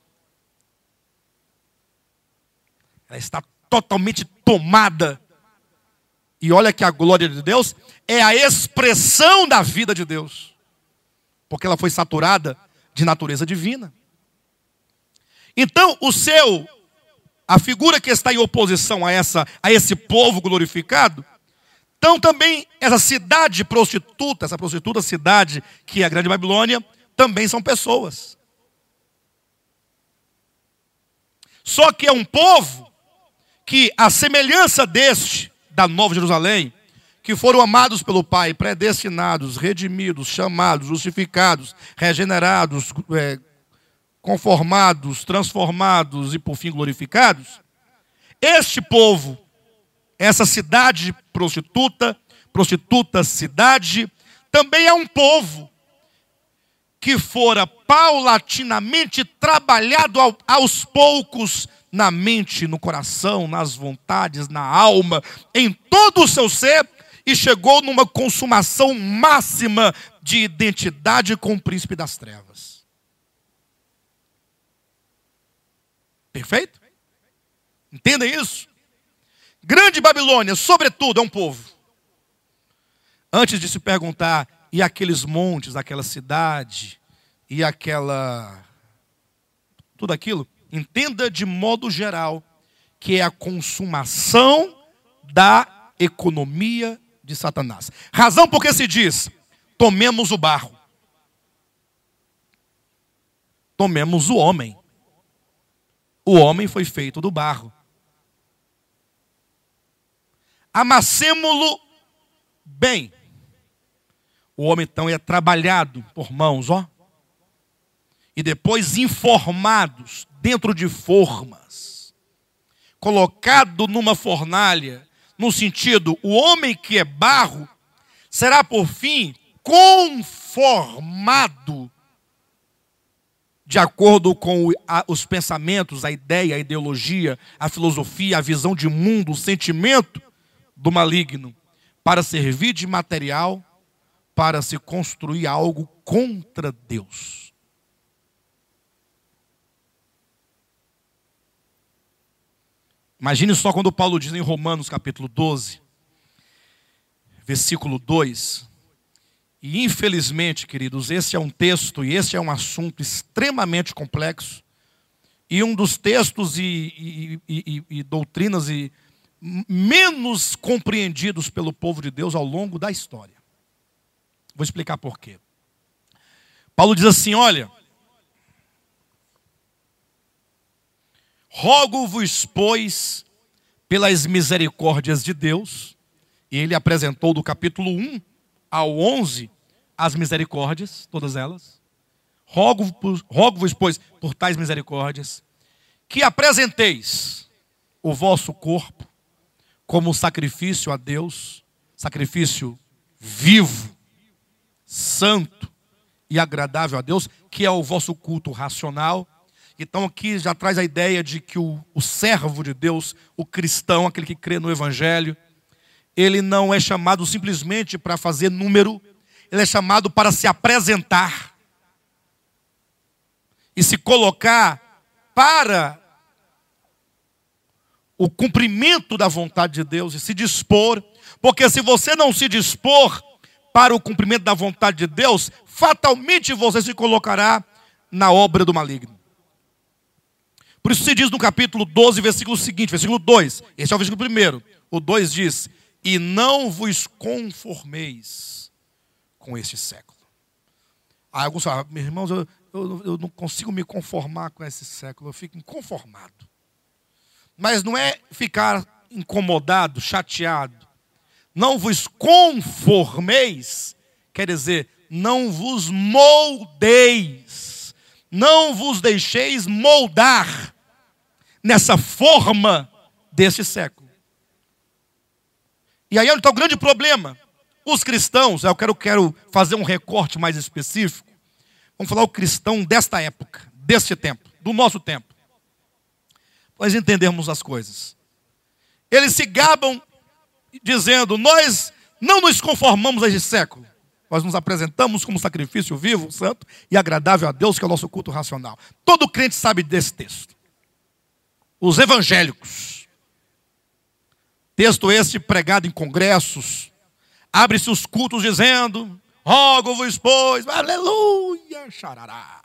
Speaker 1: Ela está totalmente tomada. E olha que a glória de Deus é a expressão da vida de Deus. Porque ela foi saturada de natureza divina. Então, a figura que está em oposição a esse povo glorificado, então também essa cidade prostituta, essa prostituta cidade que é a Grande Babilônia, também são pessoas. Só que é um povo que, a semelhança da Nova Jerusalém, que foram amados pelo Pai, predestinados, redimidos, chamados, justificados, regenerados, conformados, transformados e por fim glorificados, este povo, essa cidade prostituta cidade, também é um povo que fora paulatinamente trabalhado aos poucos na mente, no coração, nas vontades, na alma, em todo o seu ser, e chegou numa consumação máxima de identidade com o príncipe das trevas. Perfeito? Entendem isso? Grande Babilônia, sobretudo, é um povo. Antes de se perguntar, e aqueles montes, aquela cidade, e tudo aquilo, entenda de modo geral que é a consumação da economia de Satanás. Razão porque se diz, tomemos o barro. Tomemos o homem. O homem foi feito do barro. Amassemo-lo bem. O homem então é trabalhado por mãos, e depois informados dentro de formas, colocado numa fornalha, no sentido, o homem que é barro será por fim conformado de acordo com os pensamentos, a ideia, a ideologia, a filosofia, a visão de mundo, o sentimento do maligno, para servir de material, para se construir algo contra Deus. Imagine só quando Paulo diz em Romanos capítulo 12, versículo 2. E infelizmente, queridos, esse é um texto e esse é um assunto extremamente complexo. E um dos textos e doutrinas menos compreendidos pelo povo de Deus ao longo da história. Vou explicar por quê. Paulo diz assim, olha, rogo-vos, pois, pelas misericórdias de Deus, e ele apresentou do capítulo 1 ao 11 as misericórdias, todas elas. Rogo-vos, pois, por tais misericórdias, que apresenteis o vosso corpo como sacrifício a Deus, sacrifício vivo, santo e agradável a Deus, que é o vosso culto racional, Então aqui já traz a ideia de que o servo de Deus, o cristão, aquele que crê no Evangelho, ele não é chamado simplesmente para fazer número, ele é chamado para se apresentar e se colocar para o cumprimento da vontade de Deus e se dispor, porque se você não se dispor para o cumprimento da vontade de Deus, fatalmente você se colocará na obra do maligno. Por isso se diz no capítulo 12, versículo seguinte, versículo 2, esse é o versículo 1, o 2 diz: e não vos conformeis com este século. Aí alguns falam: meus irmãos, eu não consigo me conformar com esse século, eu fico inconformado. Mas não é ficar incomodado, chateado. Não vos conformeis, quer dizer, não vos moldeis, não vos deixeis moldar nessa forma deste século. E aí onde está o grande problema. Os cristãos, eu quero fazer um recorte mais específico. Vamos falar o cristão desta época, deste tempo, do nosso tempo. Nós entendermos as coisas. Eles se gabam dizendo: nós não nos conformamos a este século. Nós nos apresentamos como sacrifício vivo, santo e agradável a Deus, que é o nosso culto racional. Todo crente sabe desse texto. Os evangélicos. Texto este pregado em congressos. Abre-se os cultos dizendo: rogo-vos, pois, aleluia, xarará.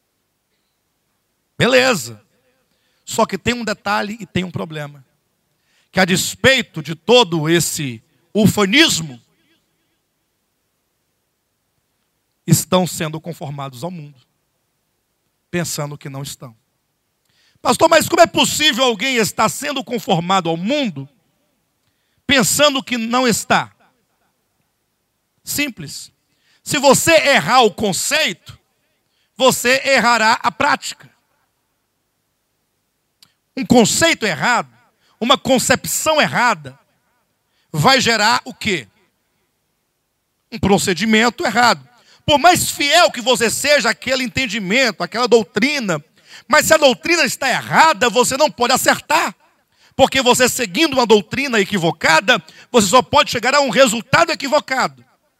Speaker 1: Beleza. Só que tem um detalhe e tem um problema. Que a despeito de todo esse ufanismo, estão sendo conformados ao mundo, pensando que não estão. Pastor, mas como é possível alguém estar sendo conformado ao mundo, pensando que não está? Simples. Se você errar o conceito, você errará a prática. Um conceito errado, uma concepção errada, vai gerar o quê? Um procedimento errado. Por mais fiel que você seja àquele entendimento, àquela doutrina, mas se a doutrina está errada, você não pode acertar. Porque você seguindo uma doutrina equivocada, você só pode chegar a um resultado equivocado.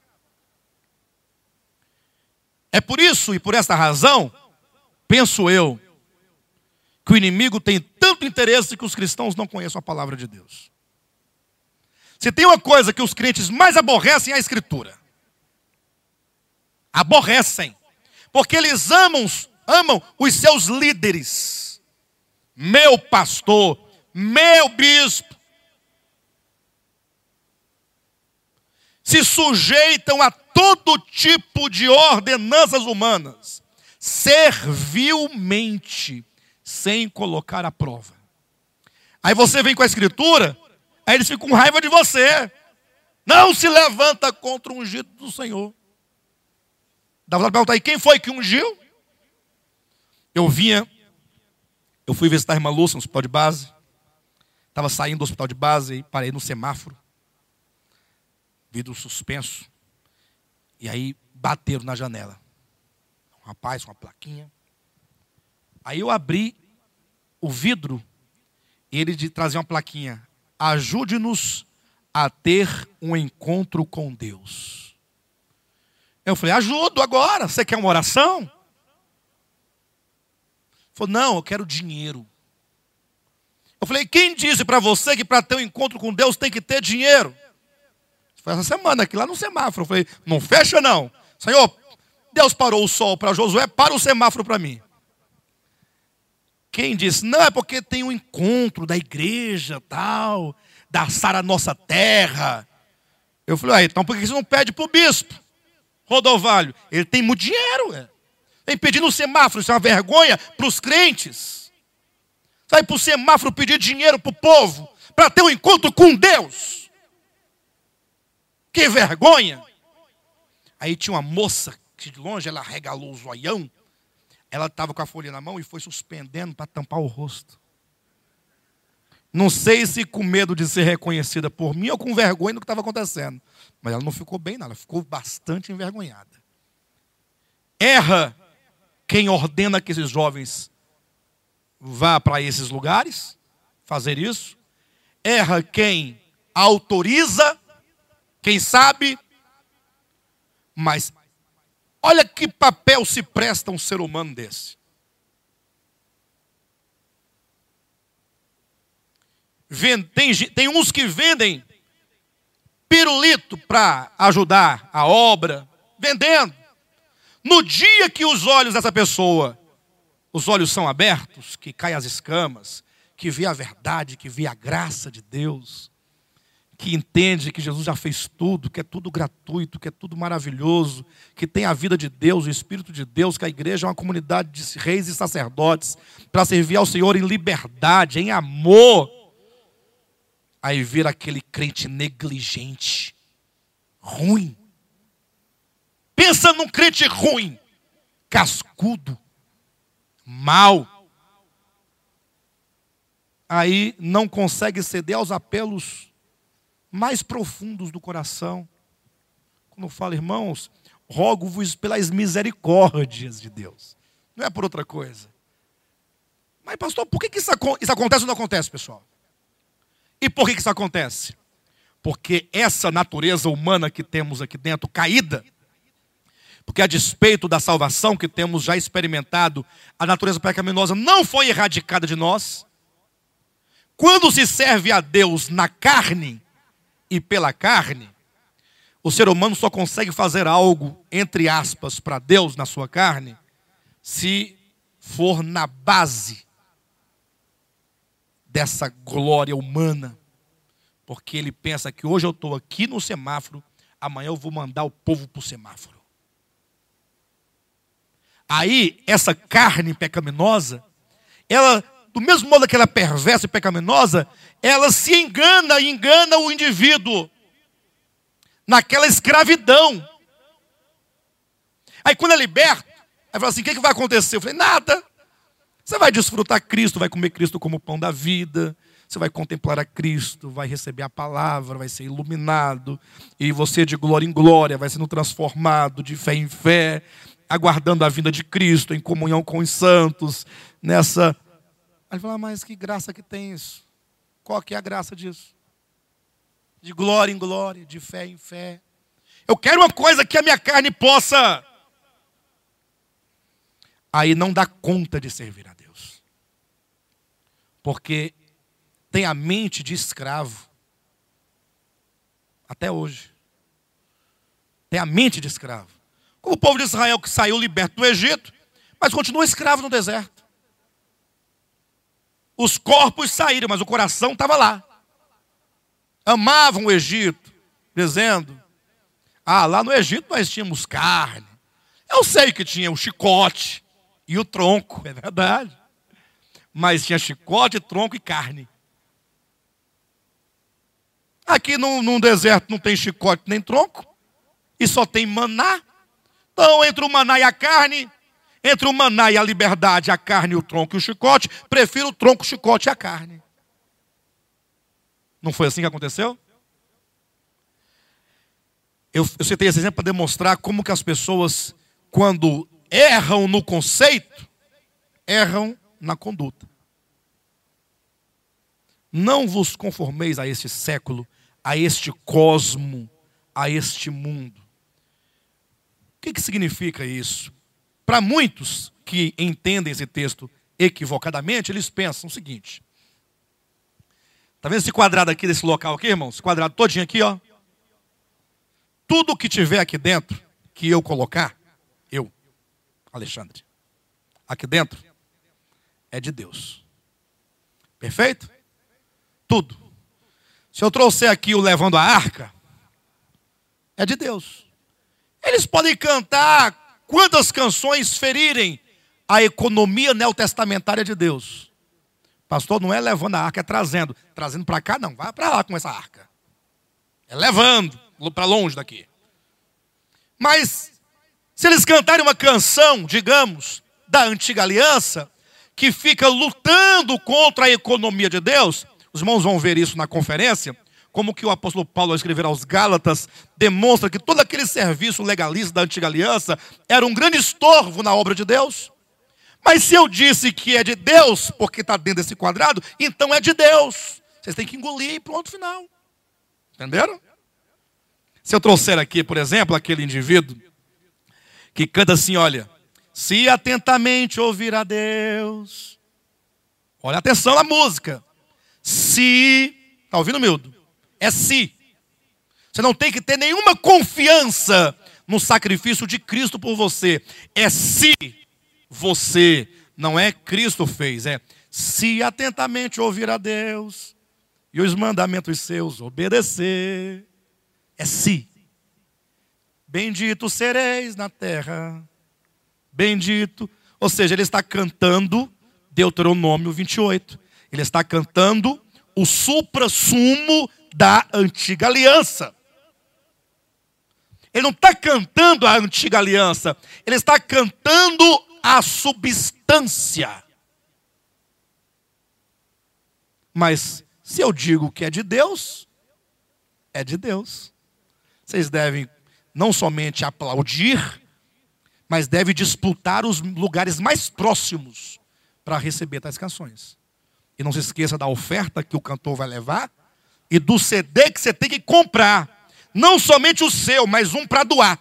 Speaker 1: É por isso e por esta razão, penso eu, que o inimigo tem tanto interesse que os cristãos não conheçam a palavra de Deus. Se tem uma coisa que os crentes mais aborrecem é a Escritura. Aborrecem. Porque eles amam os seus líderes. Meu pastor, meu bispo. Se sujeitam a todo tipo de ordenanças humanas. Servilmente. Sem colocar à prova. Aí você vem com a Escritura, aí eles ficam com raiva de você. Não se levanta contra o ungido do Senhor. Dá vontade de perguntar: e quem foi que ungiu? Eu fui visitar a irmã Lúcia no hospital de base. Estava saindo do hospital de base e parei no semáforo. Vidro suspenso. E aí bateram na janela. Um rapaz com uma plaquinha. Aí eu abri o vidro e ele trazia uma plaquinha: ajude-nos a ter um encontro com Deus. Eu falei: ajudo agora, você quer uma oração? Ele falou: não, eu quero dinheiro. Eu falei: quem disse para você que para ter um encontro com Deus tem que ter dinheiro? Foi essa semana aqui lá no semáforo. Eu falei: não fecha não. Senhor, Deus parou o sol para Josué, para o semáforo para mim. Quem disse? Não, é porque tem um encontro da igreja, tal, da Sara Nossa Terra. Eu falei: então por que você não pede para o bispo Rodovalho? Ele tem muito dinheiro. Tem pedindo no semáforo, isso é uma vergonha para os crentes. Sai para o semáforo pedir dinheiro para o povo, para ter um encontro com Deus. Que vergonha. Aí tinha uma moça, que de longe ela regalou o zoião. Ela estava com a folha na mão e foi suspendendo para tampar o rosto. Não sei se com medo de ser reconhecida por mim ou com vergonha do que estava acontecendo. Mas ela não ficou bem, não. Ela ficou bastante envergonhada. Erra quem ordena que esses jovens vá para esses lugares fazer isso. Erra quem autoriza, quem sabe. Mas olha que papel se presta um ser humano desse. Tem uns que vendem pirulito para ajudar a obra, vendendo. No dia que os olhos dessa pessoa, os olhos são abertos, que caem as escamas, que vê a verdade, que vê a graça de Deus, que entende que Jesus já fez tudo, que é tudo gratuito, que é tudo maravilhoso, que tem a vida de Deus, o Espírito de Deus, que a igreja é uma comunidade de reis e sacerdotes para servir ao Senhor em liberdade, em amor. Aí vira aquele crente negligente, ruim. Pensa num crente ruim, cascudo, mau. Aí não consegue ceder aos apelos mais profundos do coração. Quando fala, irmãos, rogo-vos pelas misericórdias de Deus. Não é por outra coisa. Mas pastor, por que isso acontece ou não acontece, pessoal? E por que isso acontece? Porque essa natureza humana que temos aqui dentro, caída, porque a despeito da salvação que temos já experimentado, a natureza pecaminosa não foi erradicada de nós. Quando se serve a Deus na carne e pela carne, o ser humano só consegue fazer algo, entre aspas, para Deus na sua carne, se for na base dessa glória humana. Porque ele pensa que hoje eu estou aqui no semáforo, amanhã eu vou mandar o povo para o semáforo. Aí, essa carne pecaminosa, ela, do mesmo modo que ela é perversa e pecaminosa, ela se engana e engana o indivíduo naquela escravidão. Aí quando é liberto, aí fala assim, o que vai acontecer? Eu falei, nada. Você vai desfrutar Cristo, vai comer Cristo como pão da vida, você vai contemplar a Cristo, vai receber a palavra, vai ser iluminado, e você de glória em glória vai sendo transformado de fé em fé, aguardando a vinda de Cristo, em comunhão com os santos, nessa... Aí ele fala, mas que graça que tem isso? Qual que é a graça disso? De glória em glória, de fé em fé. Eu quero uma coisa que a minha carne possa... Aí não dá conta de servir a Deus. Porque tem a mente de escravo. Até hoje. Tem a mente de escravo. Como o povo de Israel que saiu liberto do Egito, mas continua escravo no deserto. Os corpos saíram, mas o coração estava lá. Amavam o Egito, dizendo, lá no Egito nós tínhamos carne. Eu sei que tinha o chicote e o tronco, é verdade. Mas tinha chicote, tronco e carne. Aqui no deserto não tem chicote nem tronco, e só tem maná. Então, entre o maná e a carne, entre o maná e a liberdade, a carne, o tronco e o chicote, prefiro o tronco, o chicote e a carne. Não foi assim que aconteceu? Eu citei esse exemplo para demonstrar como que as pessoas, quando erram no conceito, erram na conduta. Não vos conformeis a este século, a este cosmo, a este mundo. O que significa isso? Para muitos que entendem esse texto equivocadamente, eles pensam o seguinte. Está vendo esse quadrado aqui desse local aqui, irmão? Esse quadrado todinho aqui, ó. Tudo que tiver aqui dentro, que eu colocar, eu, Alexandre, aqui dentro, é de Deus. Perfeito? Tudo. Se eu trouxer aqui o levando a arca, é de Deus. Eles podem cantar quantas canções ferirem a economia neotestamentária de Deus. Pastor, não é levando a arca, é trazendo. Trazendo para cá, não. Vai para lá com essa arca. É levando para longe daqui. Mas, se eles cantarem uma canção, digamos, da antiga aliança, que fica lutando contra a economia de Deus, os irmãos vão ver isso na conferência, como que o apóstolo Paulo, ao escrever aos Gálatas, demonstra que todo aquele serviço legalista da antiga aliança era um grande estorvo na obra de Deus. Mas se eu disse que é de Deus, porque está dentro desse quadrado, então é de Deus. Vocês têm que engolir e pronto, final. Entenderam? Se eu trouxer aqui, por exemplo, aquele indivíduo que canta assim, olha, se atentamente ouvir a Deus. Olha, atenção na música. Se, está ouvindo, Mildo? É se. Você não tem que ter nenhuma confiança no sacrifício de Cristo por você. É se você, não é Cristo fez, é se atentamente ouvir a Deus e os mandamentos seus obedecer. É se. Bendito sereis na terra. Bendito. Ou seja, ele está cantando Deuteronômio 28. Ele está cantando o suprassumo da antiga aliança. Ele não está cantando a antiga aliança. Ele está cantando a substância. Mas se eu digo que é de Deus, é de Deus. Vocês devem não somente aplaudir, mas devem disputar os lugares mais próximos para receber tais canções. E não se esqueça da oferta que o cantor vai levar e do CD que você tem que comprar. Não somente o seu, mas um para doar.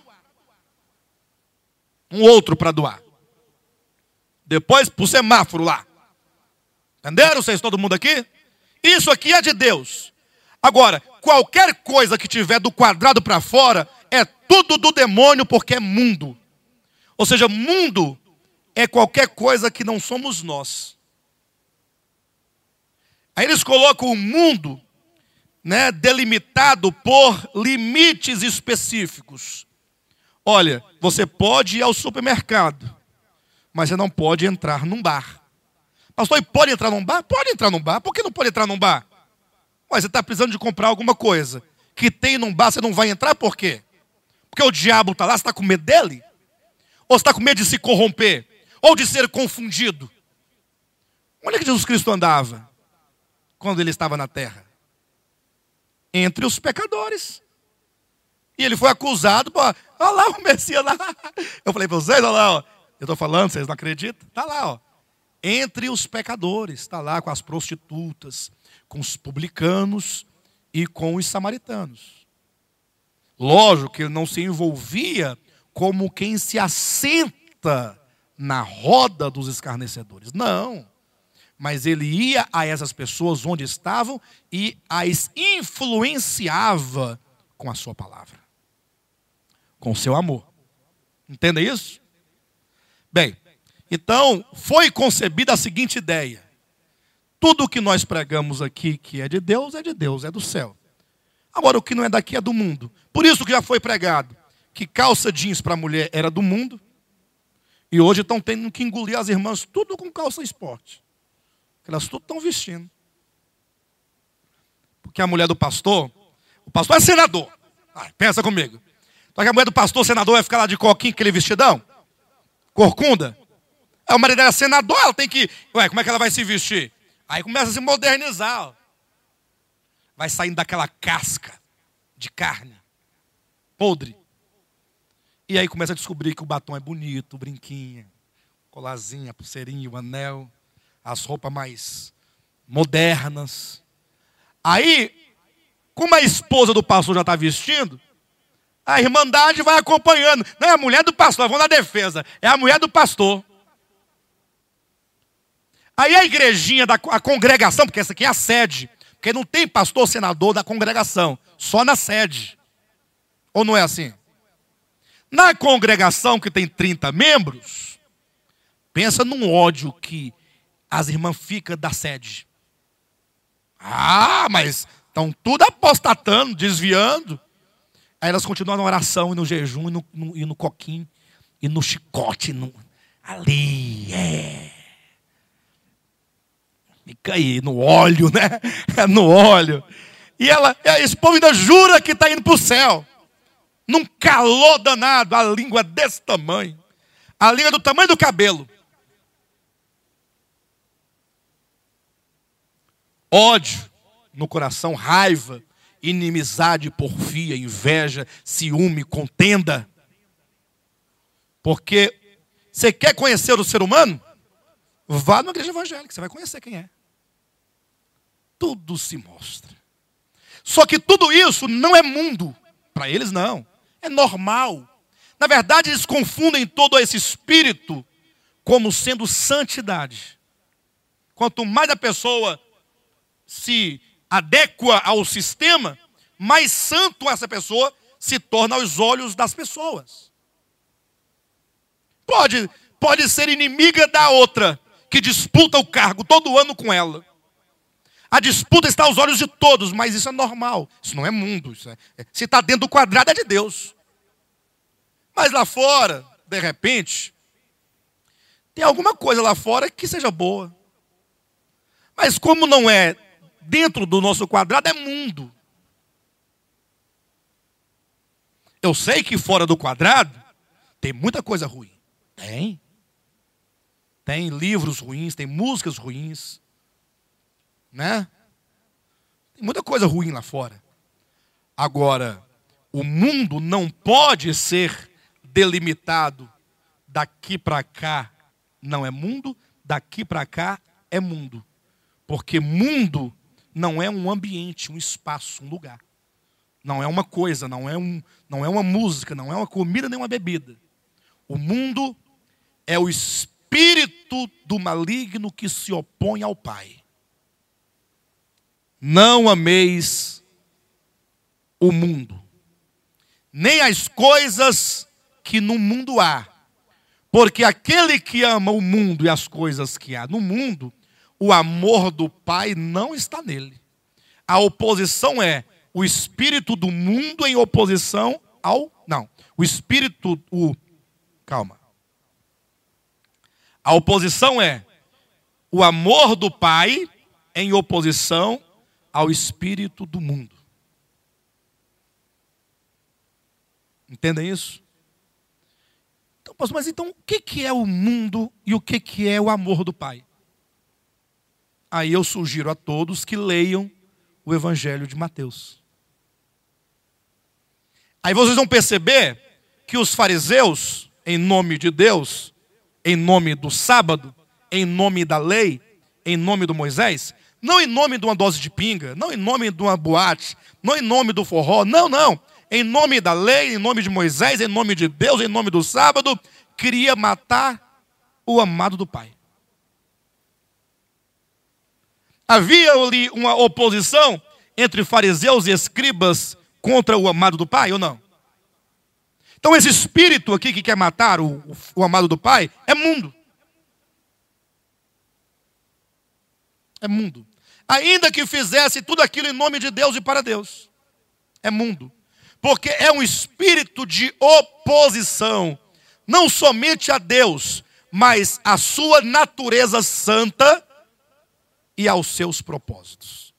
Speaker 1: Um outro para doar. Depois para o semáforo lá. Entenderam vocês, todo mundo aqui? Isso aqui é de Deus. Agora, qualquer coisa que tiver do quadrado para fora é tudo do demônio, porque é mundo. Ou seja, mundo é qualquer coisa que não somos nós. Aí eles colocam o mundo, né, delimitado por limites específicos. Olha, você pode ir ao supermercado, mas você não pode entrar num bar. Pastor, e pode entrar num bar? Pode entrar num bar. Por que não pode entrar num bar? Ué, você está precisando de comprar alguma coisa que tem num bar, você não vai entrar por quê? Porque o diabo está lá, você está com medo dele? Ou você está com medo de se corromper? Ou de ser confundido? Onde é que Jesus Cristo andava quando ele estava na terra? Entre os pecadores. E ele foi acusado, pô, olha lá o Messias lá. Eu falei para vocês, olha lá, ó. Eu estou falando, vocês não acreditam? Está lá, ó. Entre os pecadores, está lá com as prostitutas, com os publicanos e com os samaritanos. Lógico que ele não se envolvia como quem se assenta na roda dos escarnecedores. Não. Mas ele ia a essas pessoas onde estavam e as influenciava com a sua palavra. Com o seu amor. Entendem isso? Bem, então foi concebida a seguinte ideia. Tudo o que nós pregamos aqui que é de Deus, é do céu. Agora o que não é daqui é do mundo. Por isso que já foi pregado que calça jeans para mulher era do mundo. E hoje estão tendo que engolir as irmãs tudo com calça esporte. Elas tudo estão vestindo. Porque a mulher do pastor, o pastor é senador. Pensa comigo. Então a mulher do pastor, senador, vai ficar lá de coquinho, aquele vestidão? Corcunda? O marido dela é senador, ela tem que... Ué, como é que ela vai se vestir? Aí começa a se modernizar. Ó. Vai saindo daquela casca de carne. Podre. E aí começa a descobrir que o batom é bonito, o brinquinho, colarzinha, a pulseirinha, o anel, as roupas mais modernas. Aí, como a esposa do pastor já está vestindo, a irmandade vai acompanhando. Não é a mulher do pastor, vamos na defesa. É a mulher do pastor. Aí a igrejinha, a congregação, porque essa aqui é a sede. Porque não tem pastor, senador da congregação. Só na sede. Ou não é assim? Na congregação que tem 30 membros, pensa num ódio que as irmãs ficam da sede. Ah, mas estão tudo apostatando, desviando. Aí elas continuam na oração, e no jejum, e no coquinho, e no chicote, ali, Fica aí, no óleo, né? No óleo. E esse povo ainda jura que está indo para o céu. Num calor danado, a língua desse tamanho. A língua do tamanho do cabelo. Ódio no coração, raiva, inimizade, porfia, inveja, ciúme, contenda. Porque você quer conhecer o ser humano? Vá numa igreja evangélica, você vai conhecer quem é. Tudo se mostra. Só que tudo isso não é mundo. Para eles não. É normal. Na verdade, eles confundem todo esse espírito como sendo santidade. Quanto mais a pessoa se adequa ao sistema, mais santo essa pessoa se torna aos olhos das pessoas. Pode ser inimiga da outra, que disputa o cargo todo ano com ela. A disputa está aos olhos de todos, mas isso é normal. Isso não é mundo. Se está dentro do quadrado, é de Deus. Mas lá fora, de repente, tem alguma coisa lá fora que seja boa. Mas como não é dentro do nosso quadrado, é mundo. Eu sei que fora do quadrado tem muita coisa ruim. Tem. Tem livros ruins, tem músicas ruins. Né? Tem muita coisa ruim lá fora. Agora, o mundo não pode ser delimitado. Daqui para cá não é mundo, daqui para cá é mundo. Porque mundo não é um ambiente, um espaço, um lugar. Não é uma coisa, não é uma música, não é uma comida, nem uma bebida. O mundo é o espírito do maligno que se opõe ao Pai. Não ameis o mundo, nem as coisas que no mundo há. Porque aquele que ama o mundo e as coisas que há no mundo, o amor do Pai não está nele. A oposição é o espírito do mundo em oposição ao... Não, calma. A oposição é o amor do Pai em oposição ao espírito do mundo. Entendem isso? Então, mas então o que é o mundo e o que é o amor do Pai? Aí eu sugiro a todos que leiam o Evangelho de Mateus. Aí vocês vão perceber que os fariseus, em nome de Deus, em nome do sábado, em nome da lei, em nome do Moisés, não em nome de uma dose de pinga, não em nome de uma boate, não em nome do forró, não. Em nome da lei, em nome de Moisés, em nome de Deus, em nome do sábado, queria matar o amado do Pai. Havia ali uma oposição entre fariseus e escribas contra o amado do Pai ou não? Então esse espírito aqui que quer matar o amado do Pai é mundo. É mundo. Ainda que fizesse tudo aquilo em nome de Deus e para Deus. É mundo. Porque é um espírito de oposição. Não somente a Deus, mas à sua natureza santa e aos seus propósitos.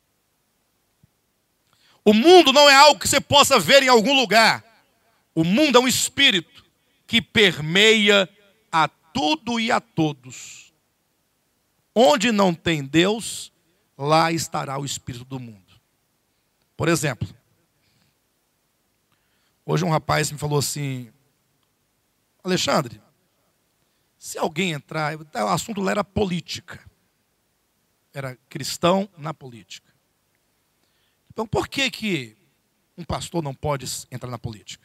Speaker 1: O mundo não é algo que você possa ver em algum lugar. O mundo é um espírito que permeia a tudo e a todos. Onde não tem Deus, lá estará o espírito do mundo. Por exemplo, hoje um rapaz me falou assim: Alexandre, se alguém entrar, o assunto lá era política. Era cristão na política. Então por que um pastor não pode entrar na política?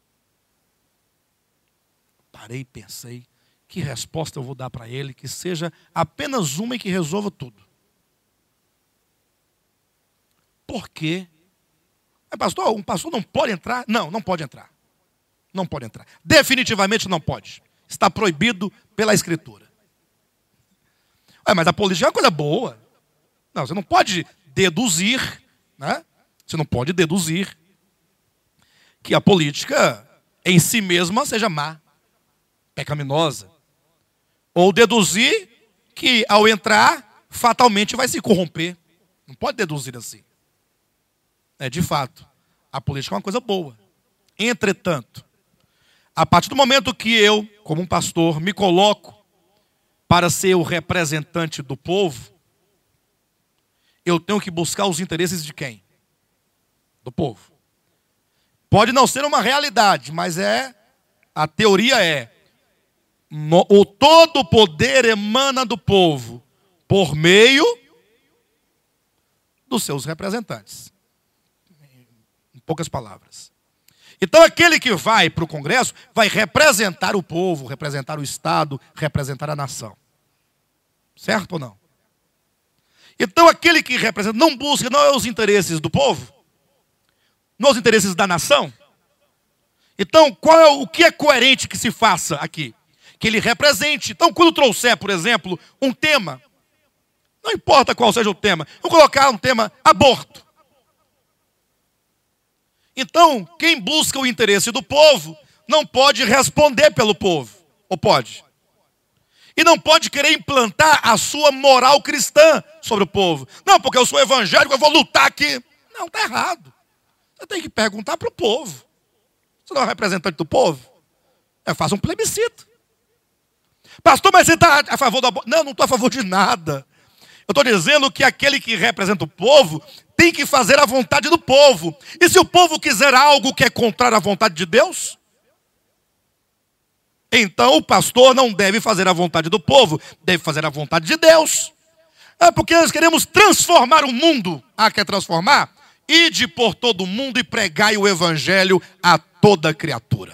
Speaker 1: Parei e pensei, que resposta eu vou dar para ele que seja apenas uma e que resolva tudo. Por quê? Pastor, um pastor não pode entrar? Não pode entrar. Não pode entrar. Definitivamente não pode. Está proibido pela Escritura. Mas a política é uma coisa boa. Não, você não pode deduzir, né? Você não pode deduzir que a política em si mesma seja má, pecaminosa. Ou deduzir que ao entrar, fatalmente vai se corromper. Não pode deduzir assim. De fato, a política é uma coisa boa. Entretanto, a partir do momento que eu, como um pastor, me coloco para ser o representante do povo, eu tenho que buscar os interesses de quem? Do povo. Pode não ser uma realidade, mas a teoria é: O todo poder emana do povo por meio dos seus representantes. Em poucas palavras. Então aquele que vai para o Congresso vai representar o povo, representar o Estado, representar a nação. Certo ou não? Então aquele que representa não busca, não é os interesses do povo, não é os interesses da nação. Então o que é coerente que se faça aqui? Que ele represente. Então quando trouxer, por exemplo, um tema, não importa qual seja o tema, vamos colocar um tema aborto. Então, quem busca o interesse do povo não pode responder pelo povo. Ou pode? E não pode querer implantar a sua moral cristã sobre o povo. Não, porque eu sou evangélico, eu vou lutar aqui. Não, está errado. Você tem que perguntar para o povo. Você não é representante do povo? Faça um plebiscito. Pastor, mas você está a favor do aborto? Não, não estou a favor de nada. Eu estou dizendo que aquele que representa o povo tem que fazer a vontade do povo. E se o povo quiser algo que é contrário à vontade de Deus, então o pastor não deve fazer a vontade do povo, deve fazer a vontade de Deus. É porque nós queremos transformar o mundo. Quer transformar? Ide por todo o mundo e pregai o evangelho a toda criatura.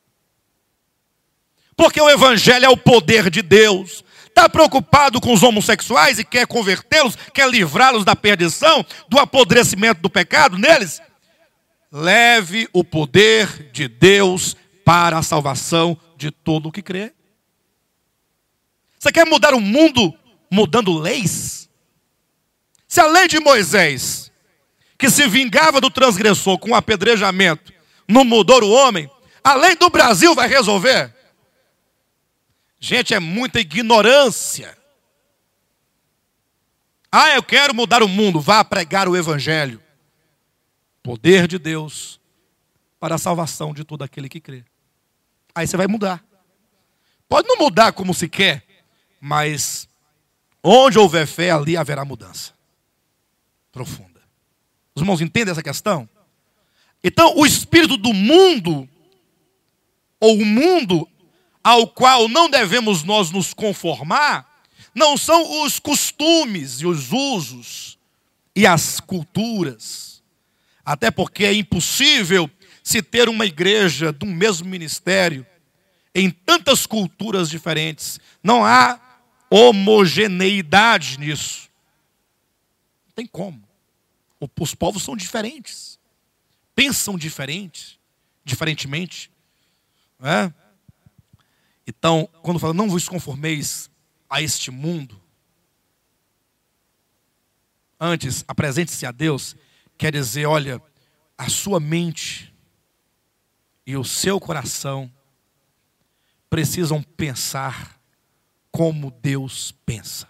Speaker 1: Porque o evangelho é o poder de Deus. Está preocupado com os homossexuais e quer convertê-los, quer livrá-los da perdição, do apodrecimento do pecado neles? Leve o poder de Deus para a salvação de todo o que crê. Você quer mudar o mundo mudando leis? Se a lei de Moisés, que se vingava do transgressor com apedrejamento, não mudou o homem, a lei do Brasil vai resolver? Gente, é muita ignorância. Eu quero mudar o mundo. Vá pregar o evangelho. Poder de Deus para a salvação de todo aquele que crê. Aí você vai mudar. Pode não mudar como se quer, mas onde houver fé, ali haverá mudança profunda. Os irmãos entendem essa questão? Então, o espírito do mundo, ou o mundo ao qual não devemos nós nos conformar, não são os costumes e os usos e as culturas. Até porque é impossível se ter uma igreja do mesmo ministério em tantas culturas diferentes. Não há homogeneidade nisso. Não tem como. Os povos são diferentes. Pensam diferentemente. Não é? Então, quando fala, não vos conformeis a este mundo, antes, apresente-se a Deus, quer dizer, olha, a sua mente e o seu coração precisam pensar como Deus pensa.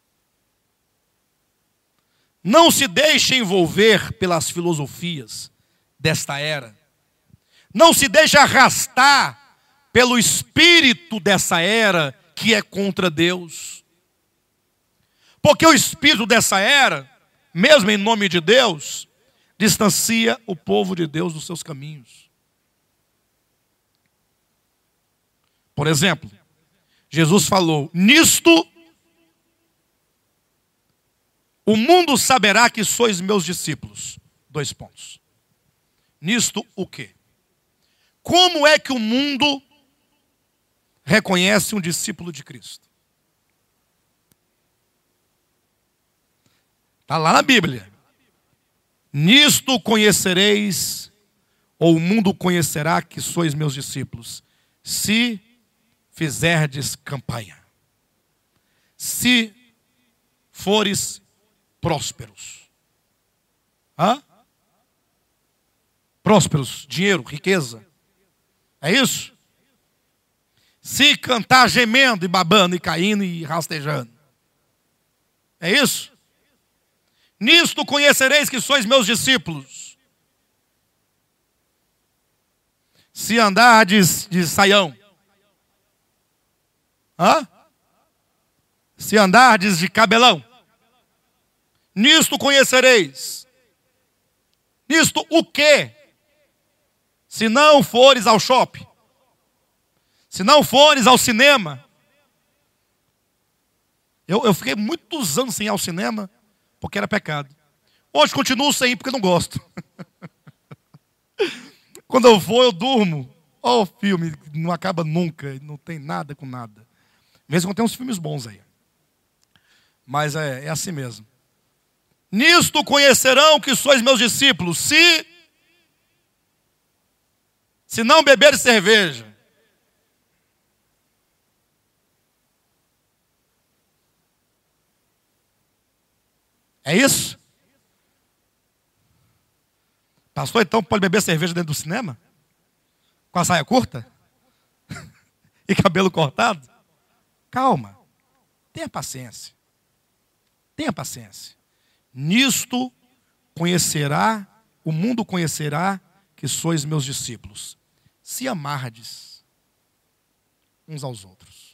Speaker 1: Não se deixe envolver pelas filosofias desta era. Não se deixe arrastar pelo espírito dessa era que é contra Deus. Porque o espírito dessa era, mesmo em nome de Deus, distancia o povo de Deus dos seus caminhos. Por exemplo, Jesus falou, nisto o mundo saberá que sois meus discípulos. 2 pontos. Nisto o quê? Como é que o mundo reconhece um discípulo de Cristo? Está lá na Bíblia. Nisto conhecereis, ou o mundo conhecerá que sois meus discípulos, se fizerdes campanha. Se fores prósperos. Prósperos, dinheiro, riqueza. É isso? Se cantar gemendo e babando e caindo e rastejando. É isso? Nisto conhecereis que sois meus discípulos. Se andardes de saião. Se andardes de cabelão. Nisto conhecereis. Nisto o quê? Se não fores ao shopping. Se não fores ao cinema. Eu fiquei muitos anos sem ir ao cinema, porque era pecado. Hoje continuo sem ir, porque não gosto. Quando eu vou, eu durmo. O filme não acaba nunca, não tem nada com nada. Às vezes tem uns filmes bons aí. Mas é assim mesmo. Nisto conhecerão que sois meus discípulos, se não beberes cerveja. É isso? Pastor, então pode beber cerveja dentro do cinema? Com a saia curta? E cabelo cortado? Calma. Tenha paciência. Tenha paciência. Nisto o mundo conhecerá que sois meus discípulos, se amardes uns aos outros.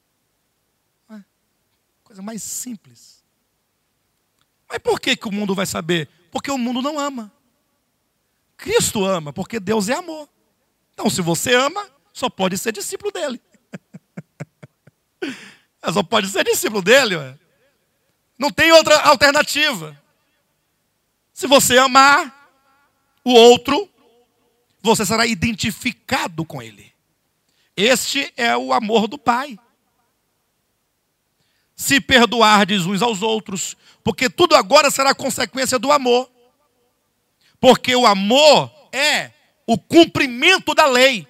Speaker 1: Coisa mais simples. Mas por que o mundo vai saber? Porque o mundo não ama. Cristo ama, porque Deus é amor. Então, se você ama, só pode ser discípulo dele. Só pode ser discípulo dele. Ué. Não tem outra alternativa. Se você amar o outro, você será identificado com ele. Este é o amor do Pai. Se perdoardes uns aos outros, porque tudo agora será consequência do amor. Porque o amor é o cumprimento da lei.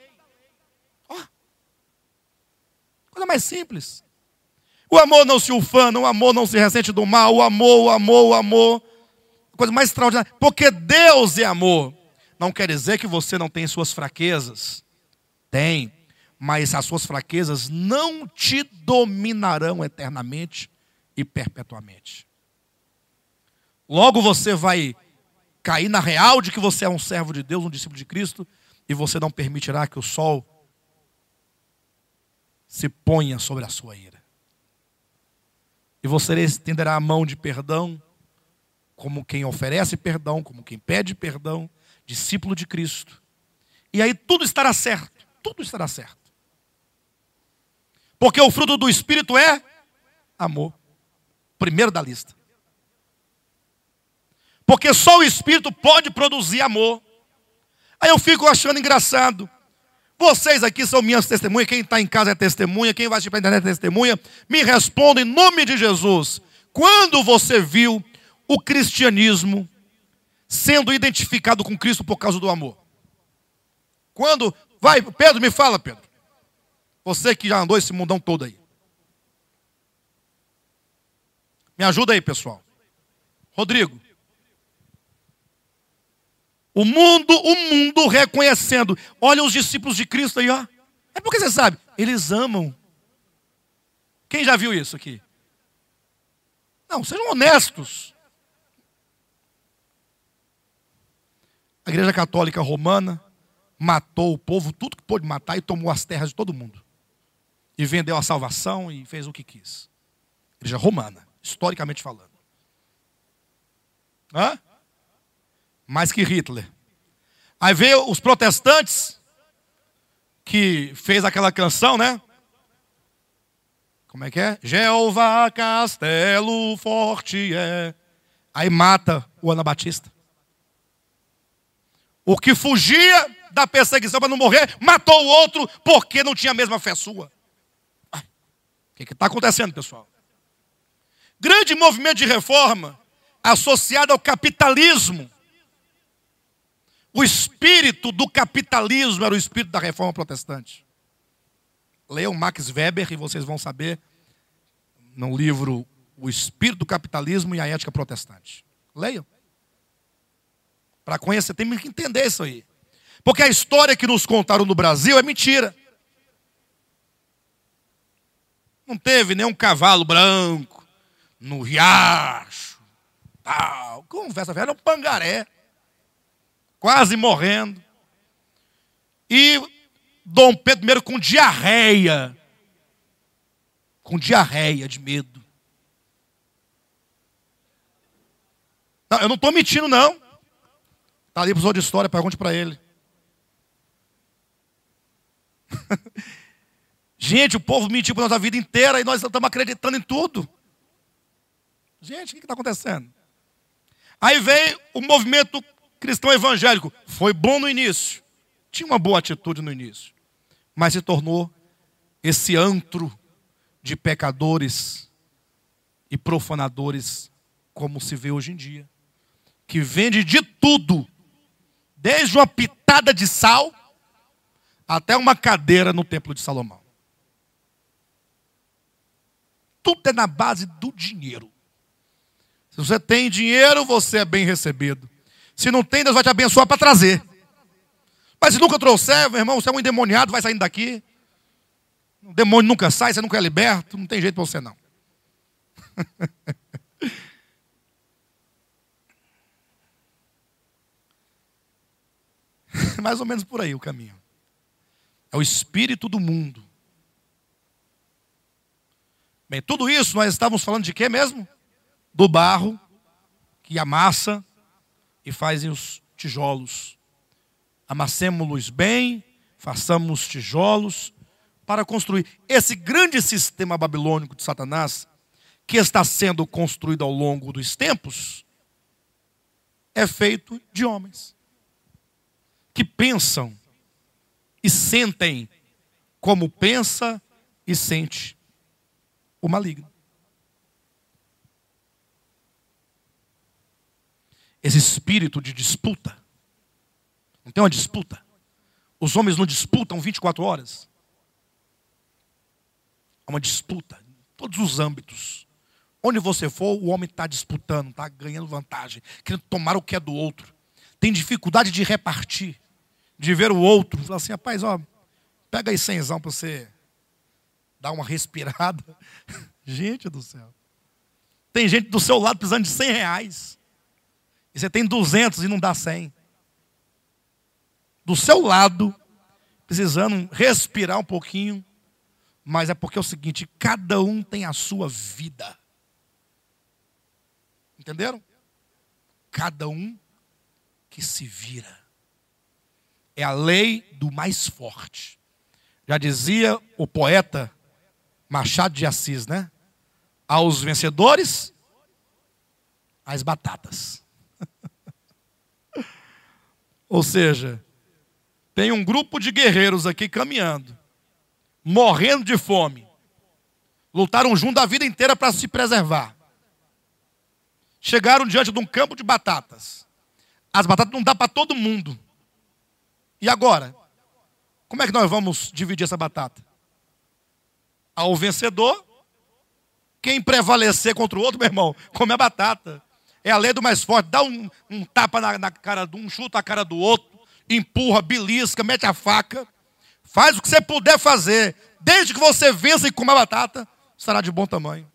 Speaker 1: Coisa mais simples. O amor não se ufana, o amor não se ressente do mal, o amor. Coisa mais extraordinária. Porque Deus é amor. Não quer dizer que você não tem suas fraquezas. Tem. Mas as suas fraquezas não te dominarão eternamente e perpetuamente. Logo você vai cair na real de que você é um servo de Deus, um discípulo de Cristo, e você não permitirá que o sol se ponha sobre a sua ira. E você estenderá a mão de perdão, como quem oferece perdão, como quem pede perdão, discípulo de Cristo. E aí tudo estará certo, tudo estará certo. Porque o fruto do Espírito é amor. Primeiro da lista. Porque só o Espírito pode produzir amor. Aí eu fico achando engraçado. Vocês aqui são minhas testemunhas. Quem está em casa é testemunha. Quem vai assistir pela internet é testemunha. Me responda em nome de Jesus. Quando você viu o cristianismo sendo identificado com Cristo por causa do amor? Quando? Vai, Pedro, me fala, Pedro. Você que já andou esse mundão todo aí. Me ajuda aí, pessoal. Rodrigo. O mundo reconhecendo. Olha os discípulos de Cristo aí, ó. É porque você sabe, eles amam. Quem já viu isso aqui? Não, sejam honestos. A Igreja Católica Romana matou o povo, tudo que pôde matar, e tomou as terras de todo mundo. E vendeu a salvação e fez o que quis. Igreja Romana, historicamente falando. Hã? Mais que Hitler. Aí veio os protestantes, que fez aquela canção, né? Como é que é? Jeová castelo forte é. Aí mata o Anabatista. O que fugia da perseguição para não morrer, matou o outro porque não tinha a mesma fé sua. O que está acontecendo, pessoal? Grande movimento de reforma associado ao capitalismo. O espírito do capitalismo era o espírito da reforma protestante. Leiam Max Weber e vocês vão saber no livro O Espírito do Capitalismo e a Ética Protestante. Leiam. Para conhecer, tem que entender isso aí. Porque a história que nos contaram no Brasil é mentira. Não teve nenhum cavalo branco no riacho. Tal. Conversa velha, era um pangaré. Quase morrendo. E Dom Pedro I com diarreia. Com diarreia de medo. Não, eu não estou mentindo, não. Está ali professor de história, pergunte para ele. Gente, o povo mentiu para nossa vida inteira e nós estamos acreditando em tudo. Gente, o que está acontecendo? Aí vem o movimento cristão evangélico. Foi bom no início. Tinha uma boa atitude no início. Mas se tornou esse antro de pecadores e profanadores, como se vê hoje em dia. Que vende de tudo. Desde uma pitada de sal até uma cadeira no Templo de Salomão. Tudo é na base do dinheiro. Se você tem dinheiro, você é bem recebido. Se não tem, Deus vai te abençoar para trazer. Mas se nunca trouxer, meu irmão, você é um endemoniado, vai saindo daqui. O demônio nunca sai, você nunca é liberto, não tem jeito para você não. Mais ou menos por aí o caminho. É o espírito do mundo. Bem, tudo isso nós estávamos falando de quê mesmo? Do barro que amassa e faz os tijolos. Amassemos-los bem, façamos tijolos para construir. Esse grande sistema babilônico de Satanás, que está sendo construído ao longo dos tempos, é feito de homens que pensam e sentem como pensa e sente o maligno. Esse espírito de disputa. Não tem uma disputa? Os homens não disputam 24 horas? É uma disputa em todos os âmbitos. Onde você for, o homem está disputando, está ganhando vantagem, querendo tomar o que é do outro. Tem dificuldade de repartir, de ver o outro. Fala assim, rapaz, ó, pega aí 100zão para você dar uma respirada. Gente do céu. Tem gente do seu lado precisando de R$100. E você tem 200 e não dá 100. Do seu lado, precisando respirar um pouquinho. Mas é porque é o seguinte, cada um tem a sua vida. Entenderam? Cada um que se vira. É a lei do mais forte. Já dizia o poeta Machado de Assis, né? Aos vencedores, as batatas. Ou seja, tem um grupo de guerreiros aqui caminhando, morrendo de fome. Lutaram junto a vida inteira para se preservar. Chegaram diante de um campo de batatas. As batatas não dá para todo mundo. E agora? Como é que nós vamos dividir essa batata? Ao vencedor, quem prevalecer contra o outro, meu irmão, come a batata. É a lei do mais forte. Dá um tapa na cara de um, chuta a cara do outro, empurra, belisca, mete a faca. Faz o que você puder fazer. Desde que você vença e coma a batata, será de bom tamanho.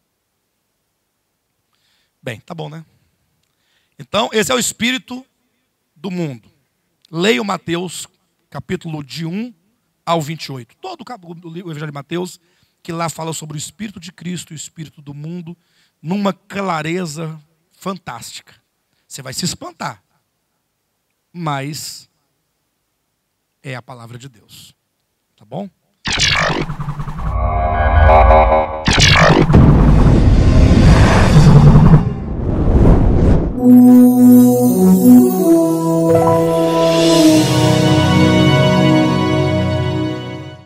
Speaker 1: Bem, tá bom, né? Então, esse é o espírito do mundo. Leia o Mateus, capítulo de 1 ao 28. Todo o Evangelho de Mateus, que lá fala sobre o espírito de Cristo e o espírito do mundo, numa clareza fantástica. Você vai se espantar. Mas é a palavra de Deus. Tá bom?